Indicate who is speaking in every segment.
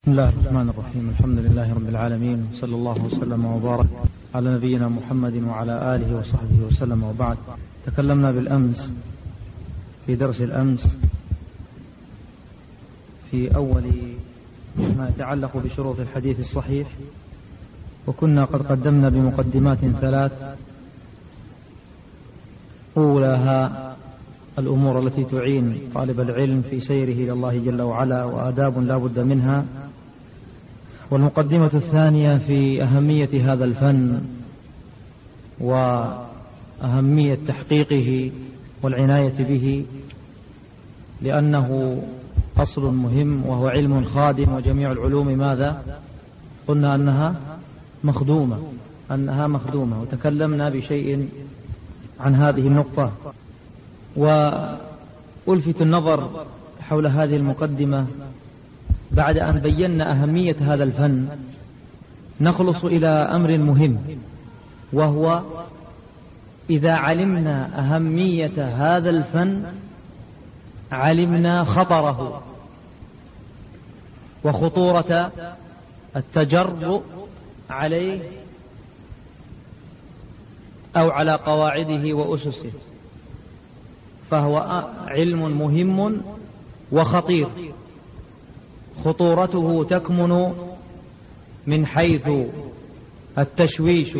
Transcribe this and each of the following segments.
Speaker 1: بسم الله الرحمن الرحيم. الحمد لله رب العالمين، صلى الله وسلم وبارك على نبينا محمد وعلى آله وصحبه وسلم، وبعد. تكلمنا بالأمس في درس الأمس في أول ما يتعلق بشروط الحديث الصحيح، وكنا قد قدمنا بمقدمات ثلاث، أولاها الأمور التي تعين طالب العلم في سيره إلى الله جل وعلا، وآداب لا بد منها. والمقدمة الثانية في أهمية هذا الفن وأهمية تحقيقه والعناية به، لأنه أصل مهم وهو علم خادم، وجميع العلوم ماذا؟ قلنا أنها مخدومة، وتكلمنا بشيء عن هذه النقطة. وألفت النظر حول هذه المقدمة بعد أن بينا أهمية هذا الفن، نخلص إلى أمر مهم، وهو إذا علمنا أهمية هذا الفن علمنا خطره وخطورة التجرؤ عليه أو على قواعده وأسسه، فهو علم مهم وخطير. خطورته تكمن من حيث التشويش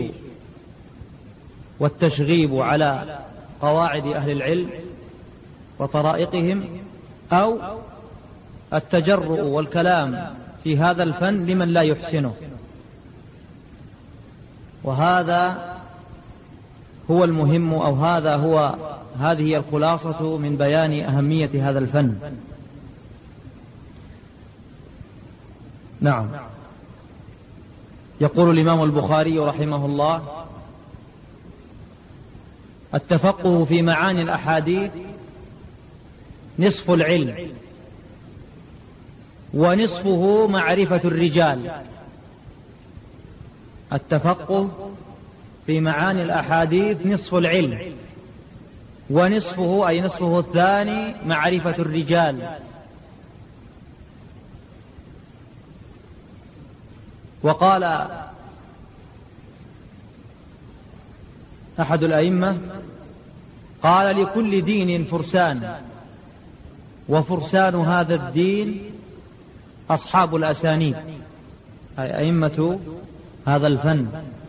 Speaker 1: والتشغيب على قواعد أهل العلم وطرائقهم، أو التجرؤ والكلام في هذا الفن لمن لا يحسنه. وهذا هو المهم، أو هذه هي الخلاصة من بيان أهمية هذا الفن. نعم. يقول الإمام البخاري رحمه الله: التفقه في معاني الأحاديث نصف العلم، ونصفه معرفة الرجال. التفقه في معاني الأحاديث نصف العلم، ونصفه أي نصفه الثاني معرفة الرجال. وقال أحد الأئمة: قال: لكل دين فرسان، وفرسان هذا الدين أصحاب الأسانيد، أي أئمة هذا الفن.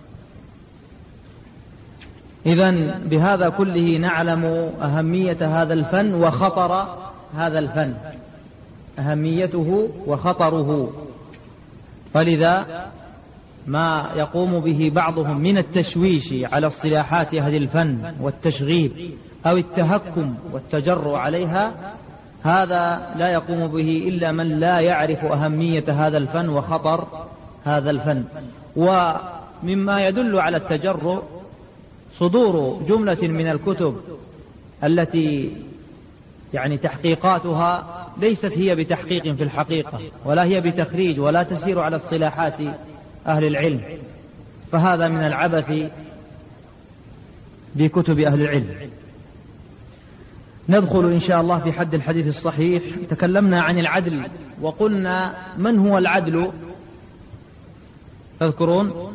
Speaker 1: إذن بهذا كله نعلم أهمية هذا الفن وخطر هذا الفن، أهميته وخطره. فلذا ما يقوم به بعضهم من التشويش على اصطلاحات أهل الفن والتشغيب أو التهكم والتجرؤ عليها، هذا لا يقوم به إلا من لا يعرف أهمية هذا الفن وخطر هذا الفن. ومما يدل على التجرؤ صدور جملة من الكتب التي تحقيقاتها ليست هي بتحقيق في الحقيقة، ولا هي بتخريج، ولا تسير على اصطلاحات أهل العلم، فهذا من العبث بكتب أهل العلم. ندخل إن شاء الله في حد الحديث الصحيح. تكلمنا عن العدل، وقلنا من هو العدل؟ تذكرون؟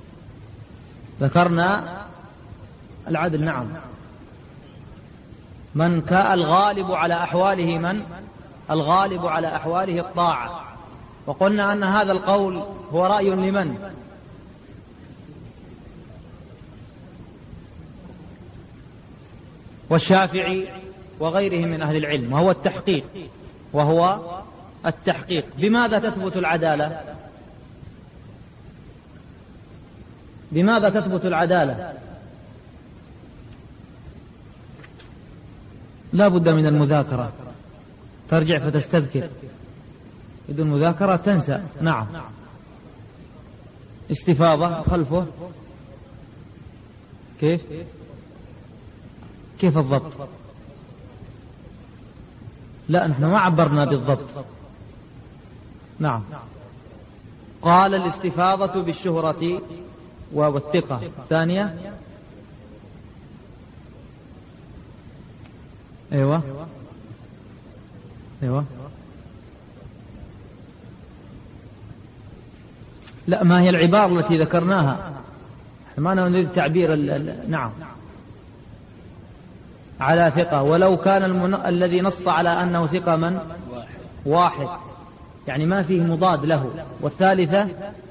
Speaker 1: ذكرنا العدل، نعم، من كان الغالب على أحواله، الغالب على أحواله الطاعة. وقلنا أن هذا القول هو رأي لمن؟ والشافعي وغيرهم من أهل العلم، وهو التحقيق. بماذا تثبت العدالة؟ بماذا تثبت العدالة؟ لا بد من المذاكرة، ترجع فتستذكر، بدون مذاكرة تنسى. نعم. استفاضة خلفه، كيف الضبط؟ لا، نحن ما عبرنا بالضبط. نعم. قال: الاستفاضة بالشهرة والثقة. ثانية، أيوة، لا، ما هي العبارة التي ذكرناها؟ ما نريد تعبير نعم على ثقة، ولو كان الذي نص على أنه ثقة من؟ واحد، يعني ما فيه مضاد له. والثالثة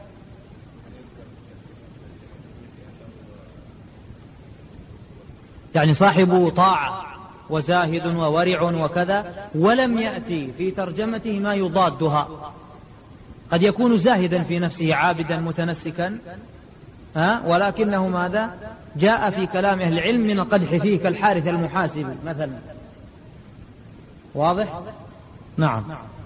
Speaker 1: يعني صاحب طاعة وزاهد وورع وكذا، ولم يأتي في ترجمته ما يضادها. قد يكون زاهدا في نفسه عابدا متنسكا، ولكنه ماذا؟ جاء في كلام أهل العلم من القدح فيه كالحارث المحاسبي مثلا. واضح؟ نعم.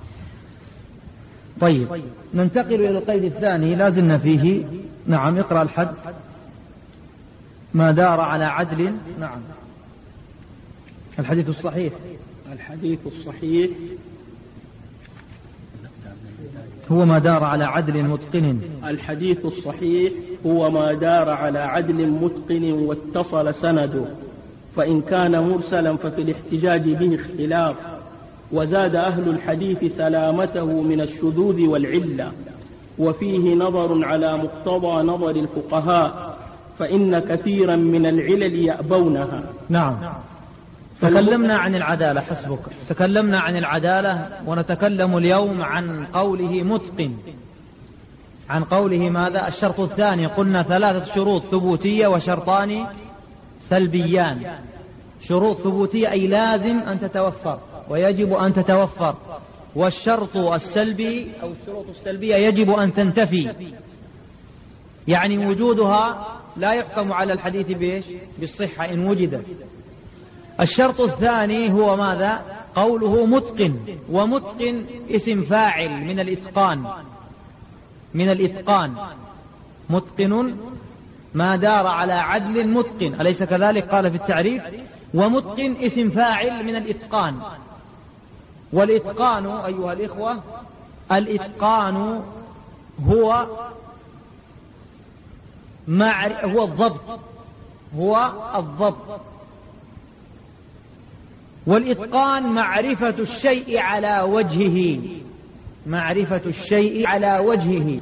Speaker 1: طيب، ننتقل إلى القيد الثاني لازلنا فيه. نعم، اقرأ الحد. ما دار على عدل. نعم. الحديث الصحيح.
Speaker 2: الحديث الصحيح
Speaker 1: هو ما دار على عدل متقن.
Speaker 2: الحديث الصحيح هو ما دار على عدل متقن واتصل سنده، فإن كان مرسلا ففي الاحتجاج به اختلاف، وزاد أهل الحديث سلامته من الشذوذ والعلة، وفيه نظر على مقتضى نظر الفقهاء، فإن كثيرا من العلل يأبونها.
Speaker 1: نعم. تكلمنا عن العدالة، حسبك، تكلمنا عن العدالة، ونتكلم اليوم عن قوله متقن، عن قوله ماذا؟ الشرط الثاني قلنا 3 شروط ثبوتية وشرطان سلبيان. شروط ثبوتية أي لازم أن تتوفر ويجب أن تتوفر، والشرط السلبي أو الشروط السلبية يجب أن تنتفي، يعني وجودها لا يحكم على الحديث بالصحة إن وجدت. الشرط الثاني هو ماذا؟ قوله متقن، ومتقن اسم فاعل من الإتقان، من الإتقان. متقن ما دار على عدل متقن، أليس كذلك؟ قال في التعريف: ومتقن اسم فاعل من الإتقان. والإتقان أيها الإخوة، الإتقان هو الضبط، هو الضبط. والإتقان معرفة الشيء على وجهه، معرفة الشيء على وجهه.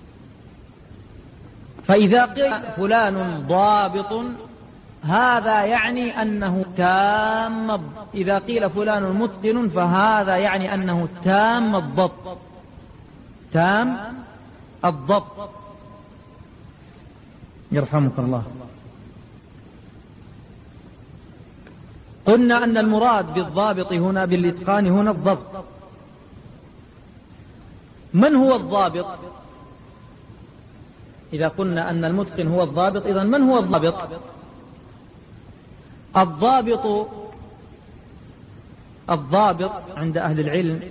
Speaker 1: فإذا قيل فلان ضابط هذا يعني أنه تام، إذا قيل فلان متقن فهذا يعني أنه تام الضبط، تام الضبط. يرحمك الله. قلنا أن المراد بالضابط هنا بالإتقان هنا الضبط. من هو الضابط؟ إذا قلنا أن المتقن هو الضابط، إذن من هو الضابط؟ الضابط عند أهل العلم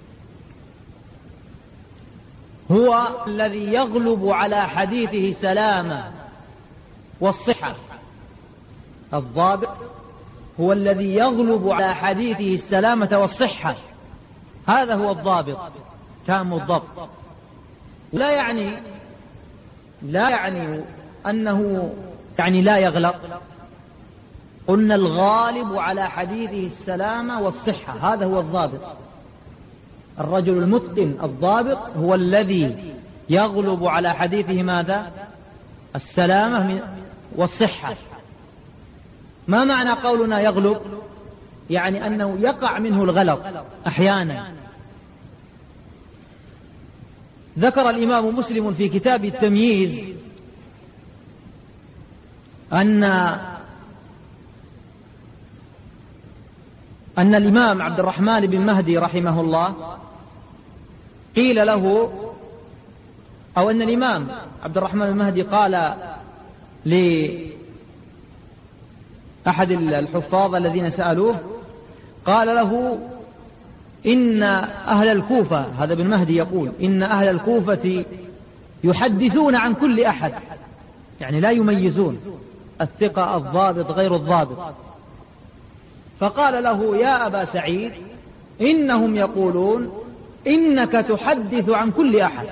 Speaker 1: هو الذي يغلب على حديثه السلامة والصحة. الضابط هو الذي يغلب على حديثه السلامة والصحة، هذا هو الضابط، تام الضبط. لا يعني أنه يعني لا يغلط. قلنا الغالب على حديثه السلامة والصحة، هذا هو الضابط. الرجل المتقن الضابط هو الذي يغلب على حديثه ماذا؟ السلامة والصحة. ما معنى قولنا يغلب؟ يعني أنه يقع منه الغلط أحيانا. ذكر الإمام مسلم في كتاب التمييز أن الإمام عبد الرحمن بن مهدي رحمه الله قيل له، أو أن الإمام عبد الرحمن بن مهدي قال لأحد الحفاظ الذين سألوه، قال له: إن أهل الكوفة، هذا ابن مهدي يقول، إن أهل الكوفة يحدثون عن كل أحد، يعني لا يميزون الثقة الضابط غير الضابط. فقال له: يا أبا سعيد، إنهم يقولون إنك تحدث عن كل أحد.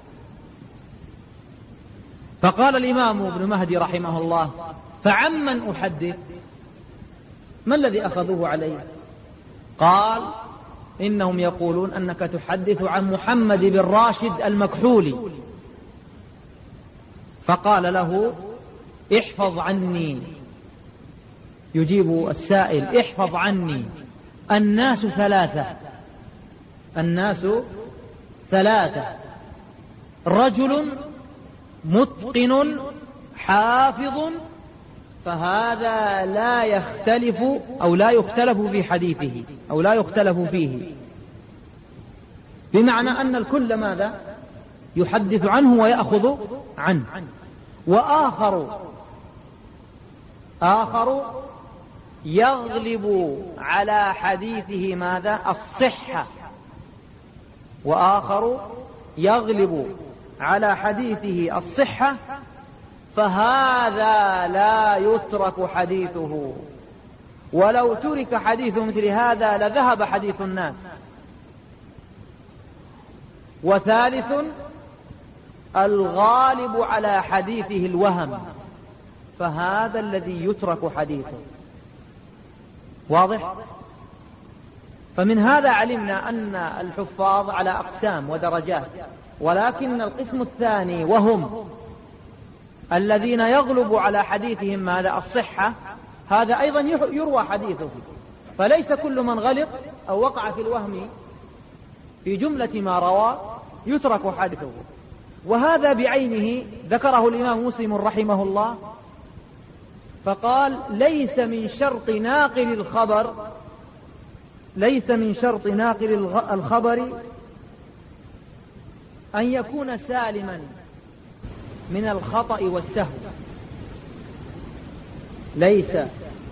Speaker 1: فقال الإمام ابن مهدي رحمه الله: فعمن أحدث؟ ما الذي أخذوه عليه؟ قال: إنهم يقولون أنك تحدث عن محمد بن راشد المكحولي. فقال له احفظ عني، يجيب السائل احفظ عني، الناس ثلاثة، الناس ثلاثة، رجل متقن حافظ فهذا لا يختلف أو لا يختلف في حديثه أو لا يختلف فيه، بمعنى أن الكل ماذا يحدث عنه ويأخذ عنه. وآخر يغلب على حديثه ماذا الصحة، وآخر يغلب على حديثه الصحة فهذا لا يترك حديثه، ولو ترك حديث مثل هذا لذهب حديث الناس. وثالث الغالب على حديثه الوهم، فهذا الذي يترك حديثه. واضح؟ فمن هذا علمنا أن الحفاظ على أقسام ودرجات، ولكن القسم الثاني وهم الذين يغلب على حديثهم ماذا الصحة، هذا أيضا يروى حديثه، فليس كل من غلط أو وقع في الوهم في جملة ما روى يترك حديثه. وهذا بعينه ذكره الإمام مسلم رحمه الله فقال ليس من شرط ناقل الخبر أن يكون سالما من الخطأ والسهو، ليس أن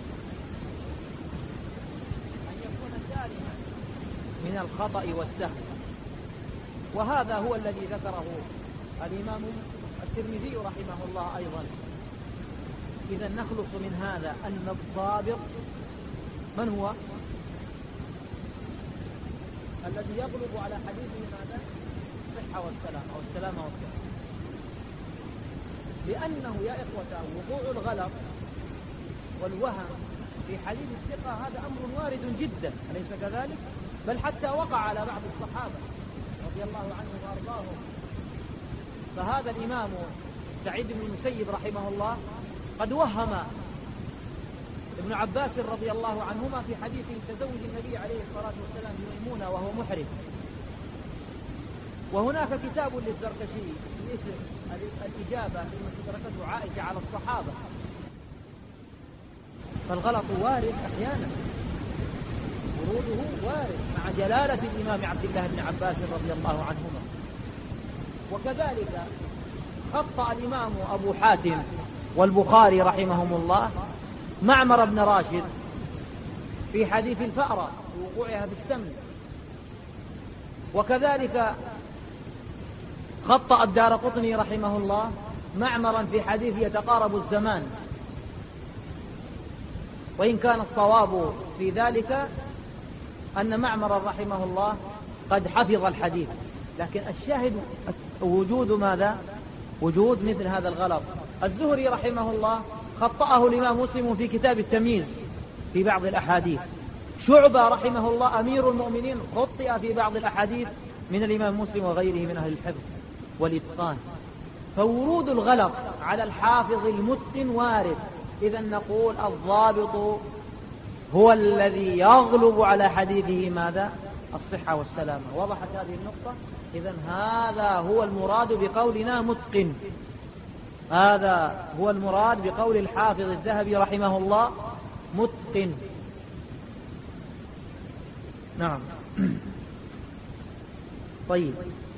Speaker 1: يكون سالما من الخطأ والسهو. وهذا هو الذي ذكره الإمام الترمذي رحمه الله أيضا. إذا نخلص من هذا أن الضابط من هو؟ الذي يغلب على حديثه ماذا؟ الصحة والسلام أو السلامة والسلام. لأنه يا إخوة وقوع الغلط والوهم في حديث الثقة هذا أمر وارد جدا، أليس كذلك؟ بل حتى وقع على بعض الصحابة رضي الله عنهم وأرضاهم. فهذا الإمام سعيد بن المسيب رحمه الله قد وهم ابن عباس رضي الله عنهما في حديث تزوج النبي عليه الصلاة والسلام بميمونة وهو محرم. وهناك كتاب للزركشي باسم الإجابة فيما استدركته عائشة على الصحابة. فالغلط وارد أحيانا، وروده وارد مع جلالة الإمام عبد الله بن عباس رضي الله عنهما. وكذلك خطأ الإمام أبو حاتم والبخاري رحمهم الله معمر بن راشد في حديث الفأرة ووقوعها بالسمن. وكذلك خطأ الدارقطني رحمه الله معمرا في حديث يتقارب الزمان، وإن كان الصواب في ذلك أن معمر رحمه الله قد حفظ الحديث، لكن الشاهد وجود ماذا؟ وجود مثل هذا الغلط. الزهري رحمه الله خطأه الإمام مسلم في كتاب التمييز في بعض الأحاديث. شعبة رحمه الله أمير المؤمنين خطئ في بعض الأحاديث من الإمام مسلم وغيره من أهل الحفظ والإتقان. فورود الغلط على الحافظ المتقن وارد. إذا نقول الضابط هو الذي يغلب على حديثه ماذا؟ الصحة والسلامة. وضحت هذه النقطة؟ إذا هذا هو المراد بقولنا متقن، هذا هو المراد بقول الحافظ الذهبي رحمه الله متقن. نعم. طيب،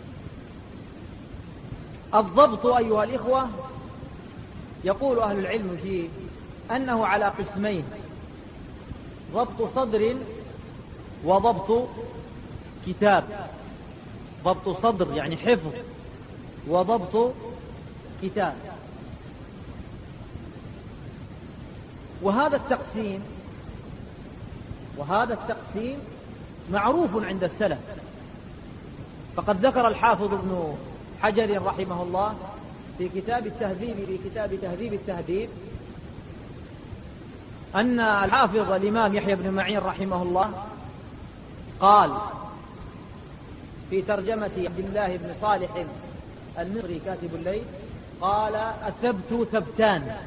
Speaker 1: الضبط أيها الإخوة يقول أهل العلم فيه أنه على قسمين: ضبط صدر وضبط كتاب. ضبط صدر يعني حفظ، وضبط كتاب. وهذا التقسيم معروف عند السلف. فقد ذكر الحافظ ابن حجر رحمه الله في كتاب التهذيب، في كتاب تهذيب التهذيب، أن الحافظ الإمام يحيى بن معين رحمه الله قال في ترجمة عبد الله بن صالح المصري كاتب الليل: قال الثبت ثبتان،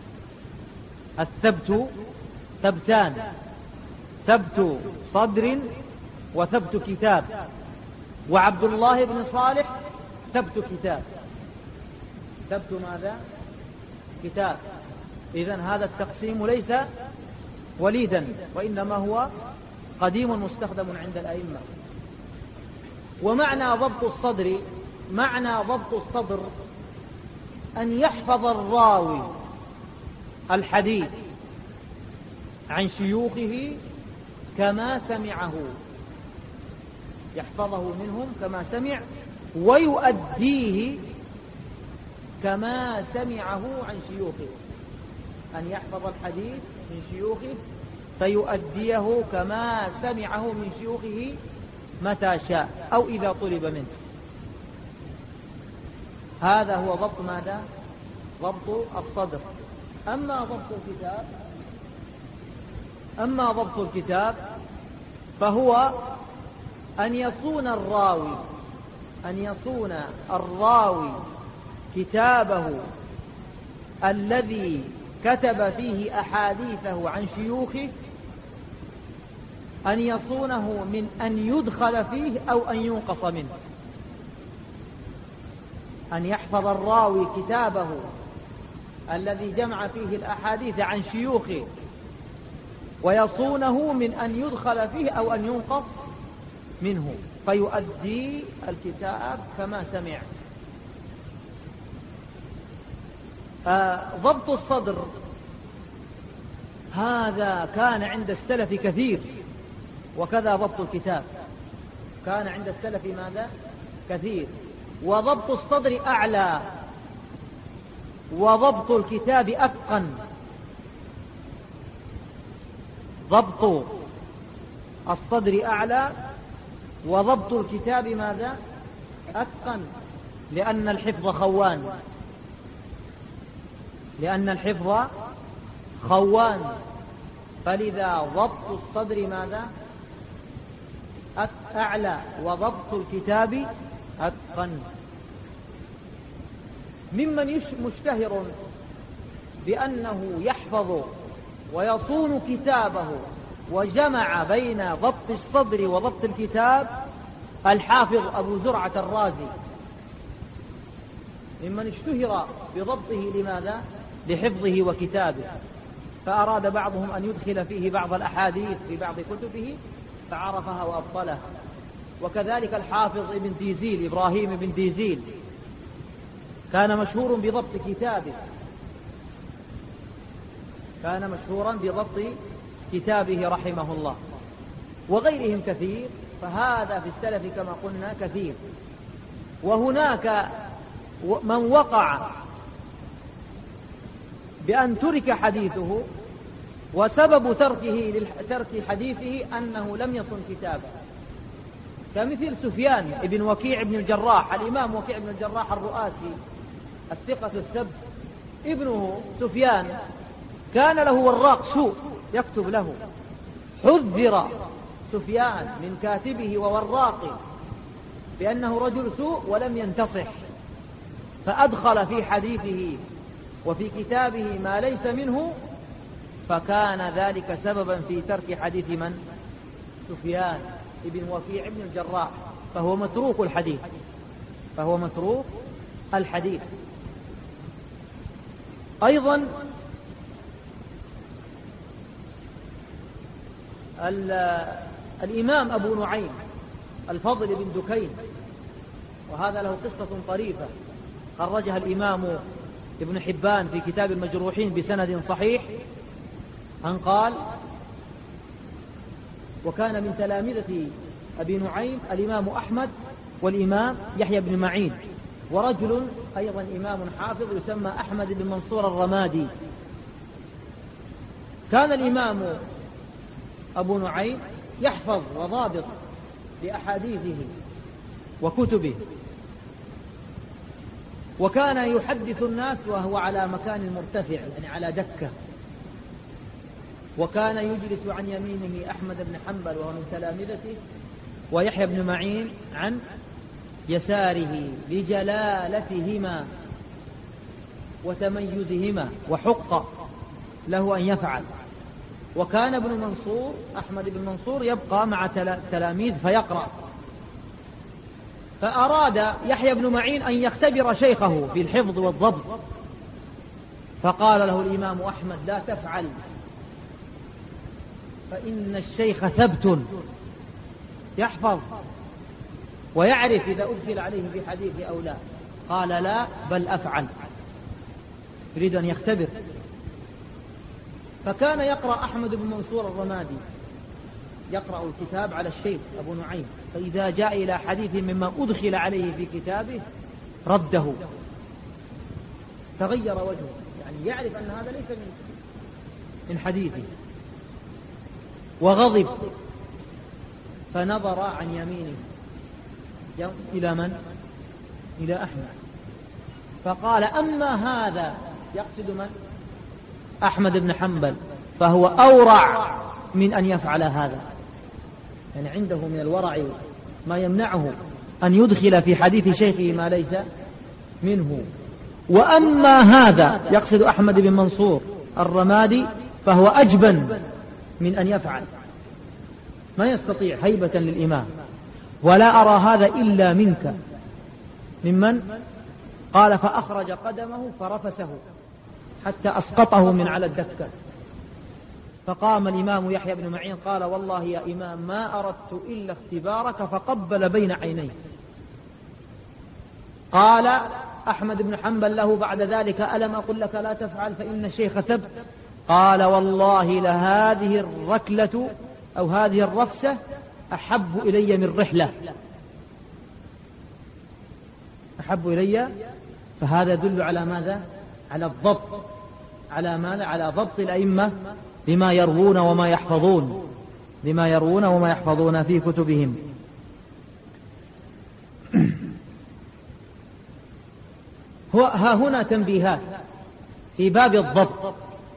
Speaker 1: الثبت ثبتان، ثبت صدر وثبت كتاب، وعبد الله بن صالح ثبت كتاب. ثبت ماذا؟ كتاب. إذن هذا التقسيم ليس وليدا، وإنما هو قديم مستخدم عند الأئمة. ومعنى ضبط الصدر، معنى ضبط الصدر أن يحفظ الراوي الحديث عن شيوخه كما سمعه، يحفظه منهم كما سمع ويؤديه كما سمعه عن شيوخه. أن يحفظ الحديث من شيوخه فيؤديه كما سمعه من شيوخه متى شاء أو إذا طلب منه. هذا هو ضبط ماذا؟ ضبط الصدر. أما ضبط الكتاب فهو أن يصون الراوي كتابه الذي كتب فيه أحاديثه عن شيوخه، أن يصونه من أن يدخل فيه أو أن ينقص منه. أن يحفظ الراوي كتابه الذي جمع فيه الأحاديث عن شيوخه ويصونه من أن يدخل فيه أو أن ينقص منه، فيؤدي الكتاب كما سمع. ضبط الصدر هذا كان عند السلف كثير، وكذا ضبط الكتاب كان عند السلف ماذا؟ كثير. وضبط الصدر أعلى، وضبط الكتاب أتقن. ضبط الصدر أعلى وضبط الكتاب ماذا؟ أتقن، لأن الحفظ خوان، لأن الحفظ خوان، فلذا ضبط الصدر ماذا؟ أعلى، وضبط الكتاب أتقن. ممن مشتهر بأنه يحفظ ويصون كتابه وجمع بين ضبط الصدر وضبط الكتاب الحافظ أبو زرعة الرازي، ممن اشتهر بضبطه. لماذا؟ لحفظه وكتابه. فأراد بعضهم أن يدخل فيه بعض الأحاديث في بعض كتبه فعرفها وأبطلها. وكذلك الحافظ ابن ديزيل، إبراهيم ابن ديزيل، كان مشهور بضبط كتابه، كان مشهورا بضبط كتابه رحمه الله، وغيرهم كثير. فهذا في السلف كما قلنا كثير. وهناك من وقع بأن ترك حديثه وسبب ترك حديثه أنه لم يصن كتابه، كمثل سفيان ابن وكيع بن الجراح، الإمام وكيع بن الجراح الرؤاسي الثقة الثبت، ابنه سفيان كان له وراق سوء يكتب له، حذر سفيان من كاتبه ووراقه بأنه رجل سوء ولم ينتصح، فأدخل في حديثه وفي كتابه ما ليس منه، فكان ذلك سببا في ترك حديث من؟ سفيان ابن وكيع بن الجراح، فهو متروك الحديث، فهو متروك الحديث. أيضا الإمام أبو نعيم الفضل بن دكين، وهذا له قصة طريفة خرجها الإمام ابن حبان في كتاب المجروحين بسند صحيح، أن قال: وكان من تلامذة أبي نعيم الإمام أحمد والإمام يحيى بن معين، ورجل أيضا إمام حافظ يسمى أحمد بن منصور الرمادي. كان الإمام أبو نعيم يحفظ وضابط لأحاديثه وكتبه، وكان يحدث الناس وهو على مكان مرتفع، يعني على دكة، وكان يجلس عن يمينه أحمد بن حنبل وهو من تلامذته، ويحيى بن معين عن يساره لجلالتهما وتميزهما وحق له أن يفعل. وكان ابن منصور أحمد بن منصور يبقى مع تلاميذ فيقرأ، فأراد يحيى بن معين أن يختبر شيخه في الحفظ والضبط، فقال له الإمام أحمد: لا تفعل، فإن الشيخ ثبت يحفظ ويعرف إذا أدخل عليه في حديث أو لا. قال: لا، بل أفعل، يريد أن يختبر. فكان يقرأ أحمد بن منصور الرمادي، يقرأ الكتاب على الشيخ أبو نعيم، فإذا جاء إلى حديث مما أدخل عليه في كتابه رده، تغير وجهه، يعني يعرف أن هذا ليس من حديثه، وغضب، فنظر عن يمينه إلى من؟ إلى أحمد، فقال: أما هذا، يقصد من؟ أحمد بن حنبل، فهو أورع من أن يفعل هذا، يعني عنده من الورع ما يمنعه أن يدخل في حديث شيخه ما ليس منه. وأما هذا، يقصد أحمد بن منصور الرمادي، فهو أجبن من أن يفعل، ما يستطيع هيبة للإمام. ولا أرى هذا إلا منك. ممن؟ قال: فأخرج قدمه فرفسه حتى أسقطه من على الدكة. فقام الإمام يحيى بن معين قال: والله يا إمام ما أردت إلا اختبارك، فقبل بين عينيه. قال أحمد بن حنبل له بعد ذلك: ألم أقل لك لا تفعل فإن الشيخ ثبت؟ قال: والله لهذه الركلة أو هذه الرفسة أحب إلي من رحلة، أحب إلي. فهذا يدل على ماذا؟ على الضبط، على ماذا؟ على ضبط الأئمة بما يروون وما يحفظون، بما يروون وما يحفظون في كتبهم. ها هنا تنبيهات في باب الضبط.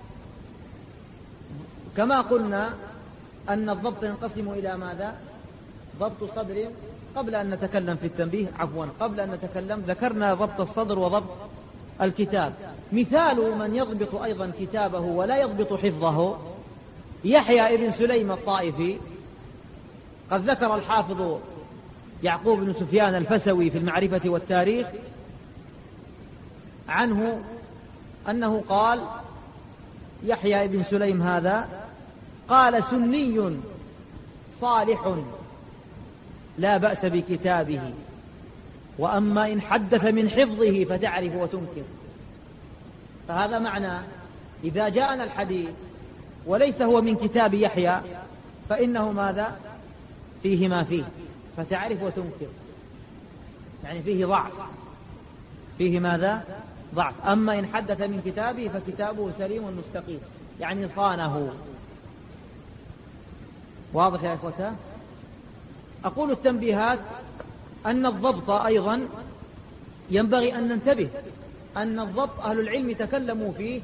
Speaker 1: كما قلنا أن الضبط ينقسم إلى ماذا؟ ضبط صدر. قبل أن نتكلم في التنبيه، عفوا، قبل أن نتكلم ذكرنا ضبط الصدر وضبط الكتاب. مثال من يضبط أيضا كتابه ولا يضبط حفظه يحيى ابن سليم الطائفي. قد ذكر الحافظ يعقوب بن سفيان الفسوي في المعرفة والتاريخ عنه أنه قال: يحيى ابن سليم هذا قال: سني صالح لا بأس بكتابه، وأما إن حدث من حفظه فتعرف وتنكر. فهذا معنى إذا جاءنا الحديث وليس هو من كتاب يحيى فإنه ماذا؟ فيه ما فيه، فتعرف وتنكر، يعني فيه ضعف، فيه ماذا؟ ضعف. أما إن حدث من كتابه فكتابه سليم مستقيم، يعني صانه. واضح يا إخوتها؟ أقول التنبيهات أن الضبط أيضا ينبغي أن ننتبه أن الضبط أهل العلم تكلموا فيه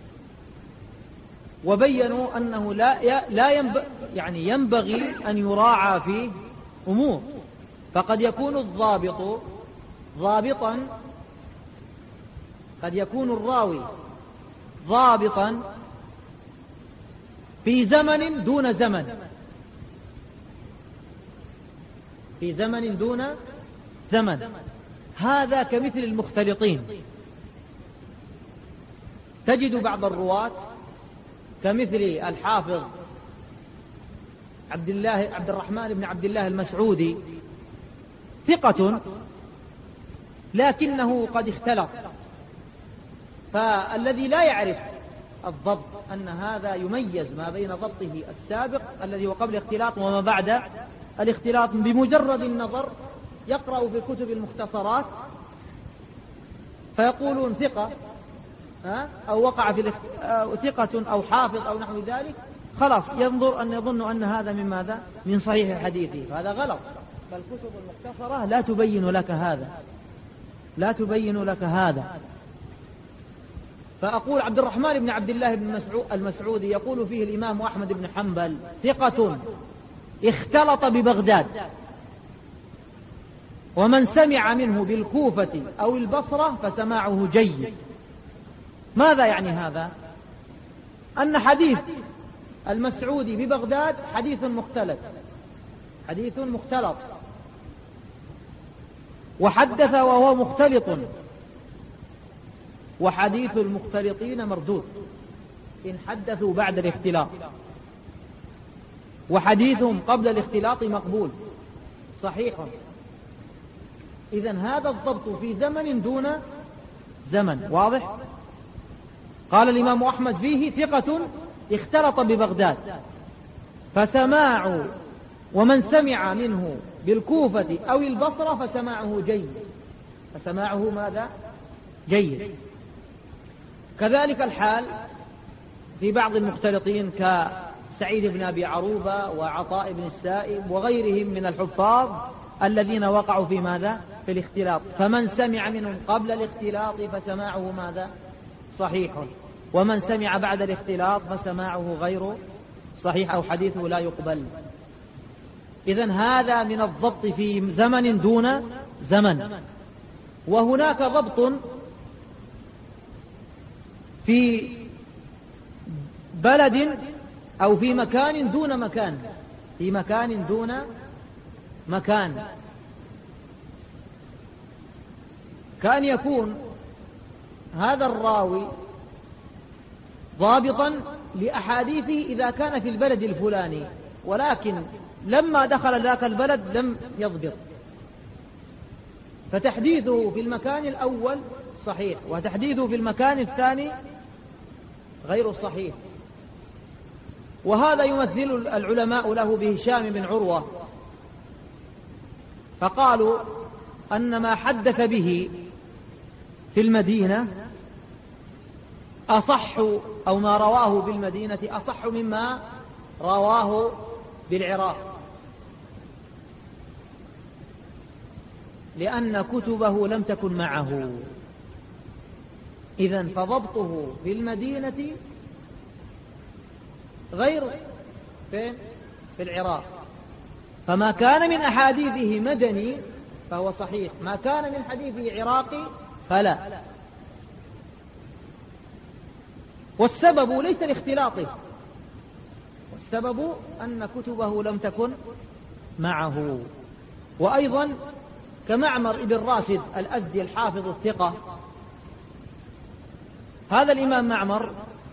Speaker 1: وبينوا أنه يعني ينبغي أن يراعى فيه أمور. فقد يكون الضابط ضابطا، قد يكون الراوي ضابطا في زمن دون زمن، في زمن دون زمن. هذا كمثل المختلطين. تجد بعض الرواة كمثل الحافظ عبد الرحمن بن عبد الله المسعودي، ثقة لكنه قد اختلط. فالذي لا يعرف الضبط أن هذا يميز ما بين ضبطه السابق الذي هو قبل الاختلاط وما بعد الاختلاط. بمجرد النظر يقرأ في كتب المختصرات فيقولون ثقة أو وقع في ثقة أو حافظ أو نحو ذلك، خلاص يظن أن هذا من ماذا؟ من صحيح حديثه. هذا غلط، بل كتب المختصرة لا تبين لك هذا، لا تبين لك هذا. فأقول عبد الرحمن بن عبد الله بن المسعودي يقول فيه الإمام أحمد بن حنبل: ثقة اختلط ببغداد، ومن سمع منه بالكوفة أو البصرة فسماعه جيد. ماذا يعني هذا؟ أن حديث المسعودي ببغداد حديث مختلط، وحدث وهو مختلط، وحديث المختلطين مردود إن حدثوا بعد الاختلاط، وحديثهم قبل الاختلاط مقبول صحيح. إذن هذا الضبط في زمن دون زمن واضح. قال الإمام أحمد فيه ثقة اختلط ببغداد، فسماع ومن سمع منه بالكوفة أو البصرة فسماعه جيد، فسماعه ماذا؟ جيد. كذلك الحال في بعض المختلطين كسعيد بن أبي عروبة وعطاء بن السائب وغيرهم من الحفاظ الذين وقعوا في ماذا؟ في الاختلاط، فمن سمع منهم قبل الاختلاط فسماعه ماذا؟ صحيح، ومن سمع بعد الاختلاط فسماعه غير صحيح أو حديثه لا يقبل. إذن هذا من الضبط في زمن دون زمن. وهناك ضبط في بلد أو في مكان دون مكان، في مكان دون مكان، كان يكون هذا الراوي ضابطا لأحاديثه إذا كان في البلد الفلاني، ولكن لما دخل ذاك البلد لم يضبط، فتحديثه في المكان الأول صحيح، وتحديثه في المكان الثاني غير صحيح. وهذا يمثل العلماء له بهشام بن عروة، فقالوا أن ما حدث به في المدينة أصح، أو ما رواه بالمدينة أصح مما رواه بالعراق، لأن كتبه لم تكن معه. إذن فضبطه في المدينة غير في العراق، فما كان من أحاديثه مدني فهو صحيح، ما كان من حديثه عراقي فلا. والسبب ليس لاختلاطه، والسبب أن كتبه لم تكن معه. وأيضا كمعمر بن راشد الأزدي الحافظ الثقة، هذا الإمام معمر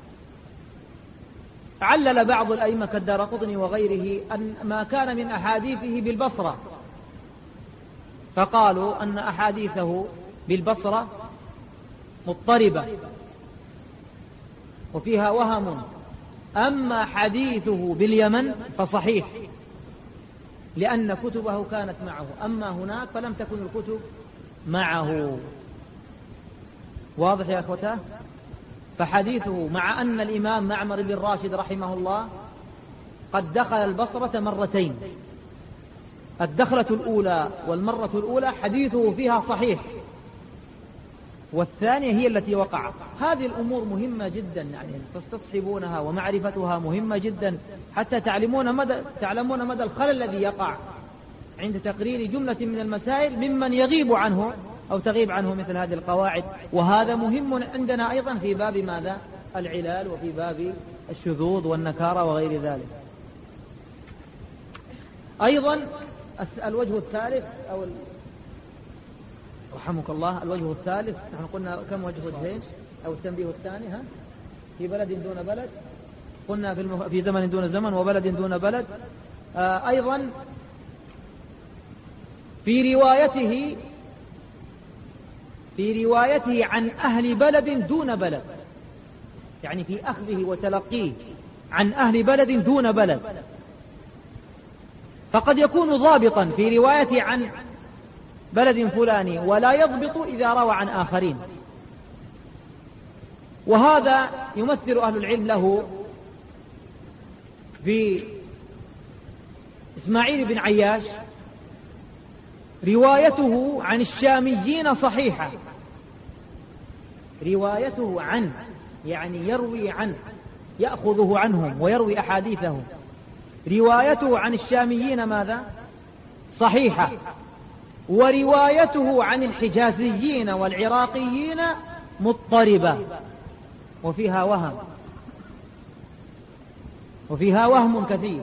Speaker 1: علل بعض الأئمة كالدارقطني وغيره أن ما كان من أحاديثه بالبصرة، فقالوا أن أحاديثه بالبصرة مضطربة وفيها وهم، أما حديثه باليمن فصحيح لأن كتبه كانت معه، أما هناك فلم تكن الكتب معه. واضح يا أخوته؟ فحديثه مع أن الإمام معمر بن راشد رحمه الله قد دخل البصرة مرتين، الدخلة الأولى والمرة الأولى حديثه فيها صحيح، والثانية هي التي وقعت. هذه الأمور مهمة جدا، يعني تستصحبونها ومعرفتها مهمة جدا حتى تعلمون مدى الخلل الذي يقع عند تقرير جملة من المسائل ممن يغيب عنه أو تغيب عنه مثل هذه القواعد. وهذا مهم عندنا أيضا في باب ماذا؟ العلال، وفي باب الشذوذ والنكارة وغير ذلك. أيضا الوجه الثالث رحمك الله، الوجه الثالث، نحن قلنا كم وجهين أو التنبيه الثاني، في بلد دون بلد، قلنا في زمن دون زمن وبلد دون بلد. أيضا في روايته عن أهل بلد دون بلد، يعني في أخذه وتلقيه عن أهل بلد دون بلد، فقد يكون ضابطا في روايته عن بلد فلاني ولا يضبط إذا روى عن آخرين. وهذا يمثل أهل العلم له في إسماعيل بن عياش، روايته عن الشاميين صحيحة، روايته عن يعني يروي عنه، يأخذه عنهم ويروي أحاديثهم، روايته عن الشاميين ماذا؟ صحيحة. وروايته عن الحجازيين والعراقيين مضطربة، وفيها وهم كثير.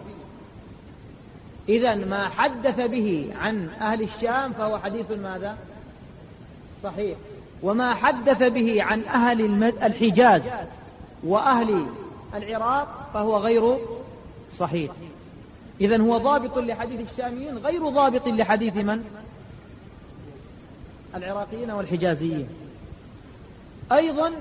Speaker 1: إذن ما حدث به عن أهل الشام فهو حديث ماذا؟ صحيح. وما حدث به عن أهل الحجاز وأهل العراق فهو غير صحيح. إذن هو ضابط لحديث الشاميين غير ضابط لحديث من؟ العراقيين والحجازيين. أيضا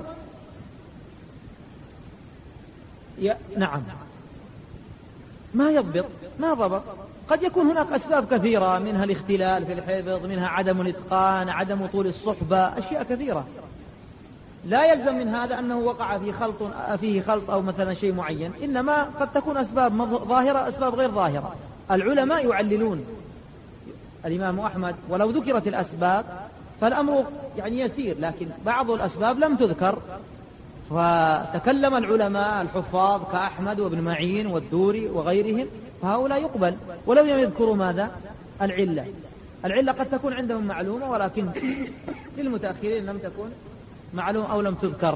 Speaker 1: نعم ما يضبط، ما ضبط. قد يكون هناك أسباب كثيرة، منها الاختلال في الحفظ، منها عدم الإتقان، عدم طول الصحبة، أشياء كثيرة. لا يلزم من هذا أنه وقع فيه خلط أو مثلا شيء معين، إنما قد تكون أسباب ظاهرة أسباب غير ظاهرة. العلماء يعللون. الإمام أحمد ولو ذكرت الأسباب فالأمر يعني يسير، لكن بعض الأسباب لم تذكر، فتكلم العلماء الحفاظ كأحمد وابن معين والدوري وغيرهم، فهؤلاء يقبل ولو لم يذكروا ماذا؟ العلة قد تكون عندهم معلومة، ولكن للمتأخرين لم تكن معلومة أو لم تذكر.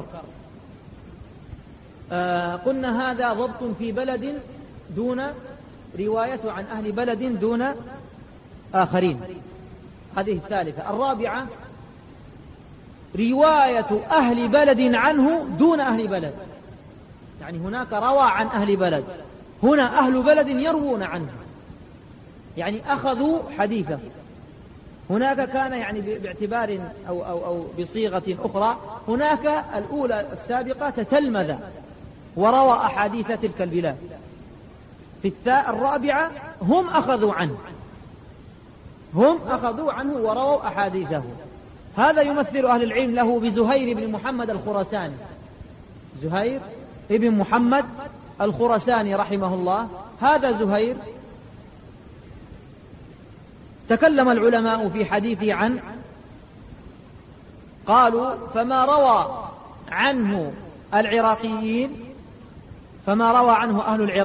Speaker 1: قلنا هذا ضبط في بلد دون رواية عن أهل بلد دون آخرين. هذه الثالثة. الرابعة رواية أهل بلد عنه دون أهل بلد، يعني هناك روى عن أهل بلد، هنا أهل بلد يروون عنه، يعني أخذوا حديثه. هناك كان يعني باعتبار أو بصيغة أخرى، هناك الأولى السابقة تتلمذ وروى أحاديث تلك البلاد. في الرابعة هم أخذوا عنه ورووا أحاديثه. هذا يمثل أهل العلم له بزهير بن محمد الخراساني. زهير بن محمد الخراساني رحمه الله. هذا زهير تكلم العلماء في حديثه عنه، قالوا فما روى عنه العراقيين، فما روى عنه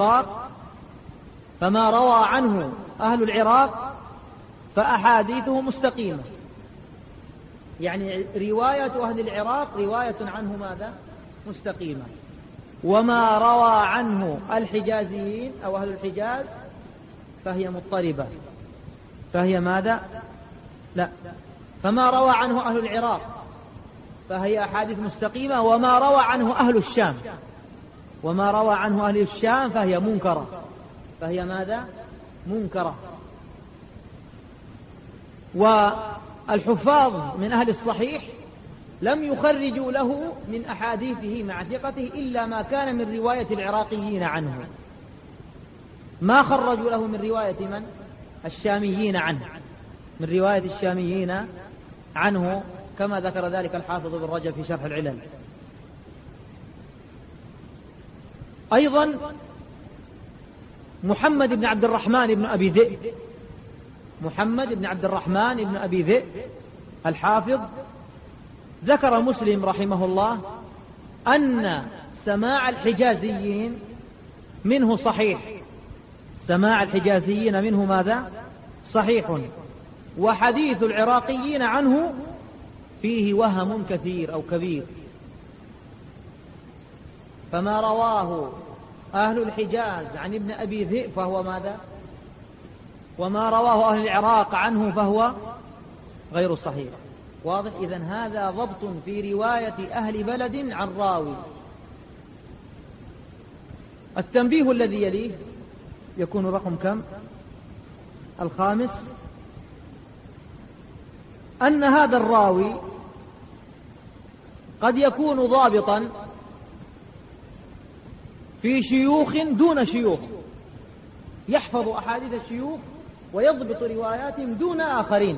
Speaker 1: أهل العراق فأحاديثه مستقيمة. يعني رواية أهل العراق رواية عنه ماذا؟ مستقيمة. وما روى عنه الحجازيين أو أهل الحجاز فهي مضطربة، فهي ماذا؟ لا، فما روى عنه أهل العراق فهي أحاديث مستقيمة. وما روى عنه أهل الشام فهي منكرة، فهي ماذا؟ منكرة. والحفاظ من أهل الصحيح لم يخرجوا له من أحاديثه مع ثقته إلا ما كان من رواية العراقيين عنه، ما خرجوا له من رواية من؟ الشاميين عنه، من رواية الشاميين عنه، كما ذكر ذلك الحافظ ابن رجب في شرح العلل. أيضا محمد بن عبد الرحمن بن أبي ذئب الحافظ، ذكر مسلم رحمه الله أن سماع الحجازيين منه صحيح، سماع الحجازيين منه ماذا؟ صحيح. وحديث العراقيين عنه فيه وهم كثير أو كبير. فما رواه أهل الحجاز عن ابن أبي ذئب فهو ماذا؟ وما رواه أهل العراق عنه فهو غير صحيح. واضح؟ إذن هذا ضبط في رواية أهل بلد عن راوي. التنبيه الذي يليه يكون رقم كم؟ الخامس، أن هذا الراوي قد يكون ضابطا في شيوخ دون شيوخ، يحفظ أحاديث الشيوخ ويضبط رواياتهم دون آخرين.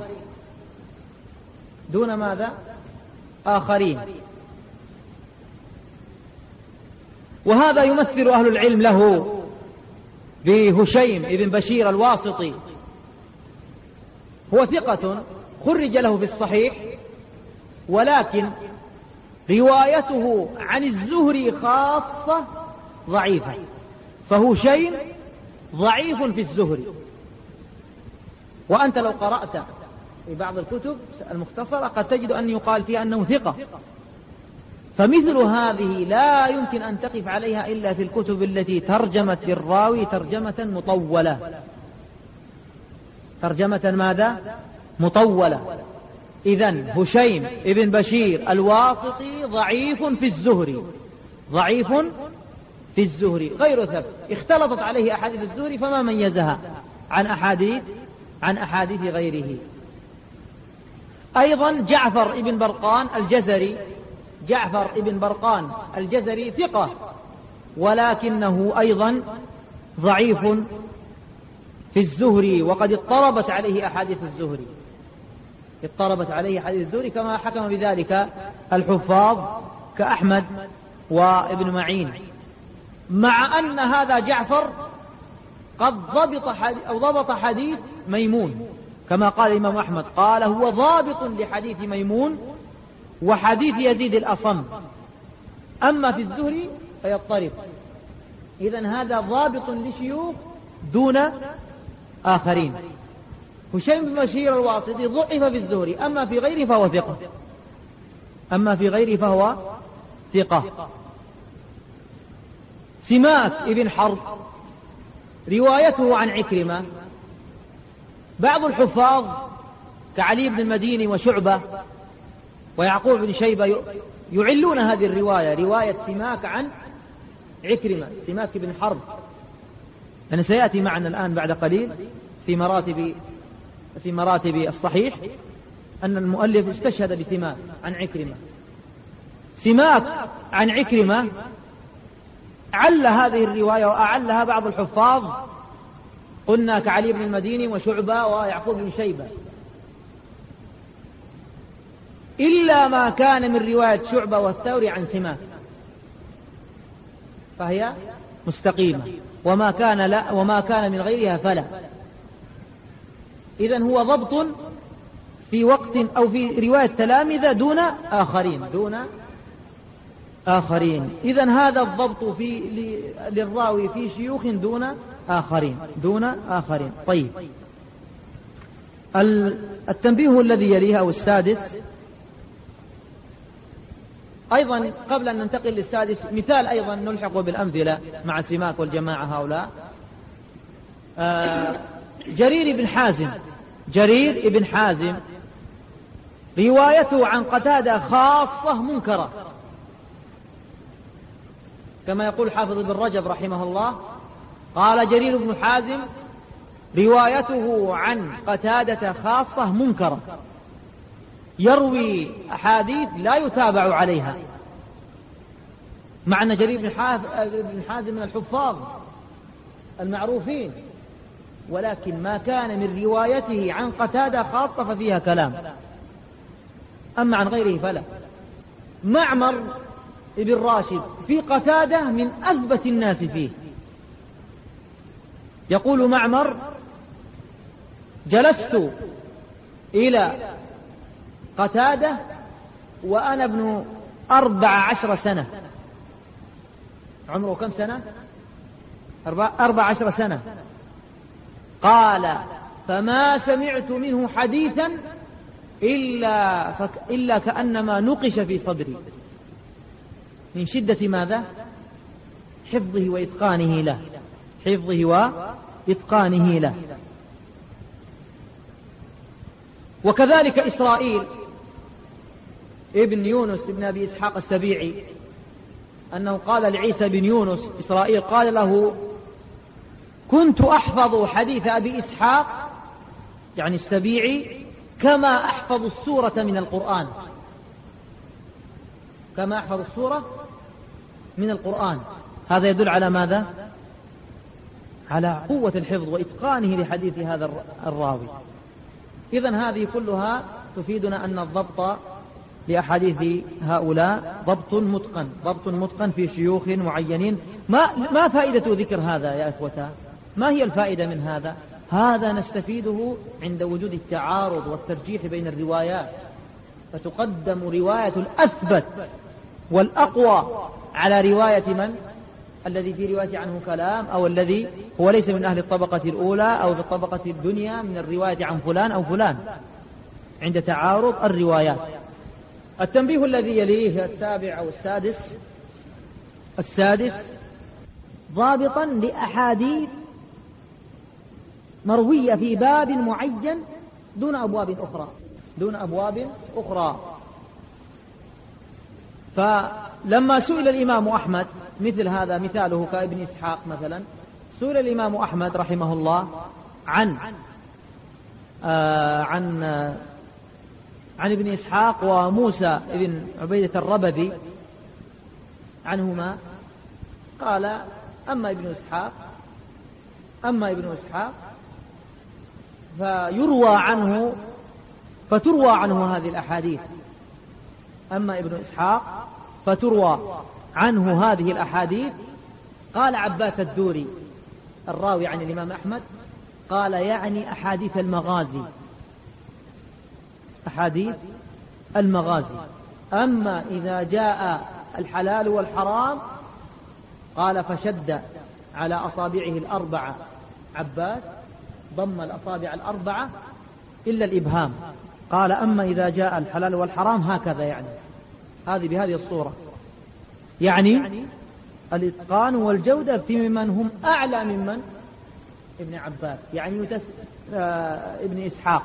Speaker 1: دون ماذا؟ آخرين. وهذا يمثل أهل العلم له بهشيم ابن بشير الواسطي، هو ثقة خرج له في الصحيح، ولكن روايته عن الزهري خاصة ضعيفة، فهشيم ضعيف في الزهري. وأنت لو قرأت في بعض الكتب المختصرة قد تجد أن يقال فيها أنه ثقة، فمثل هذه لا يمكن أن تقف عليها إلا في الكتب التي ترجمت للراوي ترجمة مطولة. ترجمة ماذا؟ مطولة. إذن هشيم ابن بشير الواسطي ضعيف في الزهري، ضعيف في الزهري غير ثبت، اختلطت عليه أحاديث الزهري فما ميزها عن أحاديث غيره. أيضا جعفر ابن برقان الجزري، جعفر ابن برقان الجزري ثقة، ولكنه أيضا ضعيف في الزهري، وقد اضطربت عليه أحاديث الزهري، اضطربت عليه حديث الزهري كما حكم بذلك الحفاظ كأحمد وابن معين، مع أن هذا جعفر قد ضبط حديث ميمون، كما قال الإمام أحمد قال هو ضابط لحديث ميمون وحديث يزيد الأصم، أما في الزهري فيضطرب. إذن هذا ضابط لشيوخ دون آخرين. هشيم بن بشير الواسطي ضعف في الزهري، أما في غيره فهو ثقة، أما في غيره فهو ثقة. سماك ابن حرب روايته عن عكرمة، بعض الحفاظ كعلي بن المديني وشعبة ويعقوب بن شيبة يعلون هذه الرواية، رواية سماك عن عكرمة، سماك بن حرب، لأن سيأتي معنا الآن بعد قليل في مراتب الصحيح أن المؤلف استشهد بسماك عن عكرمة. سماك عن عكرمة عل هذه الرواية وأعلها بعض الحفاظ، قلنا كعلي بن المديني وشعبة ويعقوب بن شيبة، إلا ما كان من رواية شعبة والثوري عن سماك فهي مستقيمة، وما كان من غيرها فلا. إذن هو ضبط في وقت أو في رواية تلامذة دون آخرين. إذن هذا الضبط للراوي في شيوخ دون آخرين. طيب، التنبيه الذي يليها أو السادس أيضا قبل أن ننتقل للسادس، مثال أيضا نلحق بالأمثلة مع سماك والجماعة هؤلاء. جرير بن حازم روايته عن قتادة خاصة منكرة، كما يقول حافظ ابن رجب رحمه الله، قال جرير بن حازم روايته عن قتادة خاصة منكرة، يروي أحاديث لا يتابع عليها، مع أن جرير بن حازم من الحفاظ المعروفين، ولكن ما كان من روايته عن قتادة خاصة ففيها كلام، أما عن غيره فلا. معمر ابن راشد في قتادة من أثبت الناس فيه، يقول معمر: جلست إلى قتادة وأنا ابن 14 سنة. عمره كم سنة؟ 14 سنة. قال: فما سمعت منه حديثا إلا كأنما نقش في صدري، من شدة ماذا؟ حفظه وإتقانه له. وكذلك إسرائيل ابن يونس ابن أبي إسحاق السبيعي، أنه قال لعيسى بن يونس، إسرائيل قال له: كنت أحفظ حديث أبي إسحاق يعني السبيعي كما أحفظ السورة من القرآن، كما أحفظ السورة من القرآن. هذا يدل على ماذا؟ على قوة الحفظ وإتقانه لحديث هذا الراوي. إذن هذه كلها تفيدنا أن الضبط لأحاديث هؤلاء ضبط متقن في شيوخ معينين. ما فائدة ذكر هذا يا إخوة؟ ما هي الفائدة من هذا؟ هذا نستفيده عند وجود التعارض والترجيح بين الروايات، فتقدم رواية الأثبت والأقوى على رواية من؟ الذي في رواية عنه كلام، أو الذي هو ليس من أهل الطبقة الأولى أو في الطبقة الدنيا من الرواية عن فلان أو فلان، عند تعارض الروايات. التنبيه الذي يليه السابع أو السادس ضابطا لأحاديث مروية في باب معين دون أبواب أخرى. فلما سئل الإمام أحمد مثل هذا، مثاله كابن إسحاق مثلا، سئل الإمام أحمد رحمه الله عن ابن إسحاق وموسى بن عبيدة الربذي عنهما، قال أما ابن إسحاق فتروى عنه هذه الأحاديث. أما ابن إسحاق فتروى عنه هذه الأحاديث. قال عباس الدوري الراوي عن الإمام أحمد، قال يعني أحاديث المغازي. أما إذا جاء الحلال والحرام قال فشد على أصابعه الأربعة عباس، ضم الأصابع الأربعة إلا الإبهام. قال أما إذا جاء الحلال والحرام هكذا، يعني هذه بهذه الصورة، يعني الإتقان والجودة في من هم أعلى ممن ابن عباس، يعني ابن إسحاق،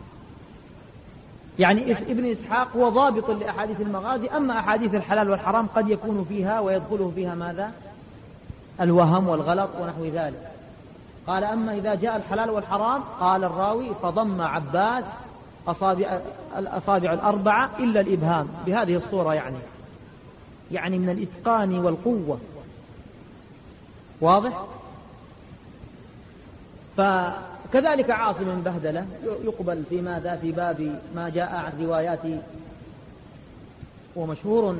Speaker 1: يعني ابن إسحاق هو ضابط لأحاديث المغازي. أما أحاديث الحلال والحرام قد يكون فيها ويدخله فيها ماذا؟ الوهم والغلط ونحو ذلك. قال أما إذا جاء الحلال والحرام، قال الراوي فضم عباس الأصابع الأربعة إلا الإبهام، بهذه الصورة، يعني من الإتقان والقوة. واضح؟ فكذلك عاصم بن بهدلة يقبل في ماذا؟ في باب ما جاء عن روايات، ومشهور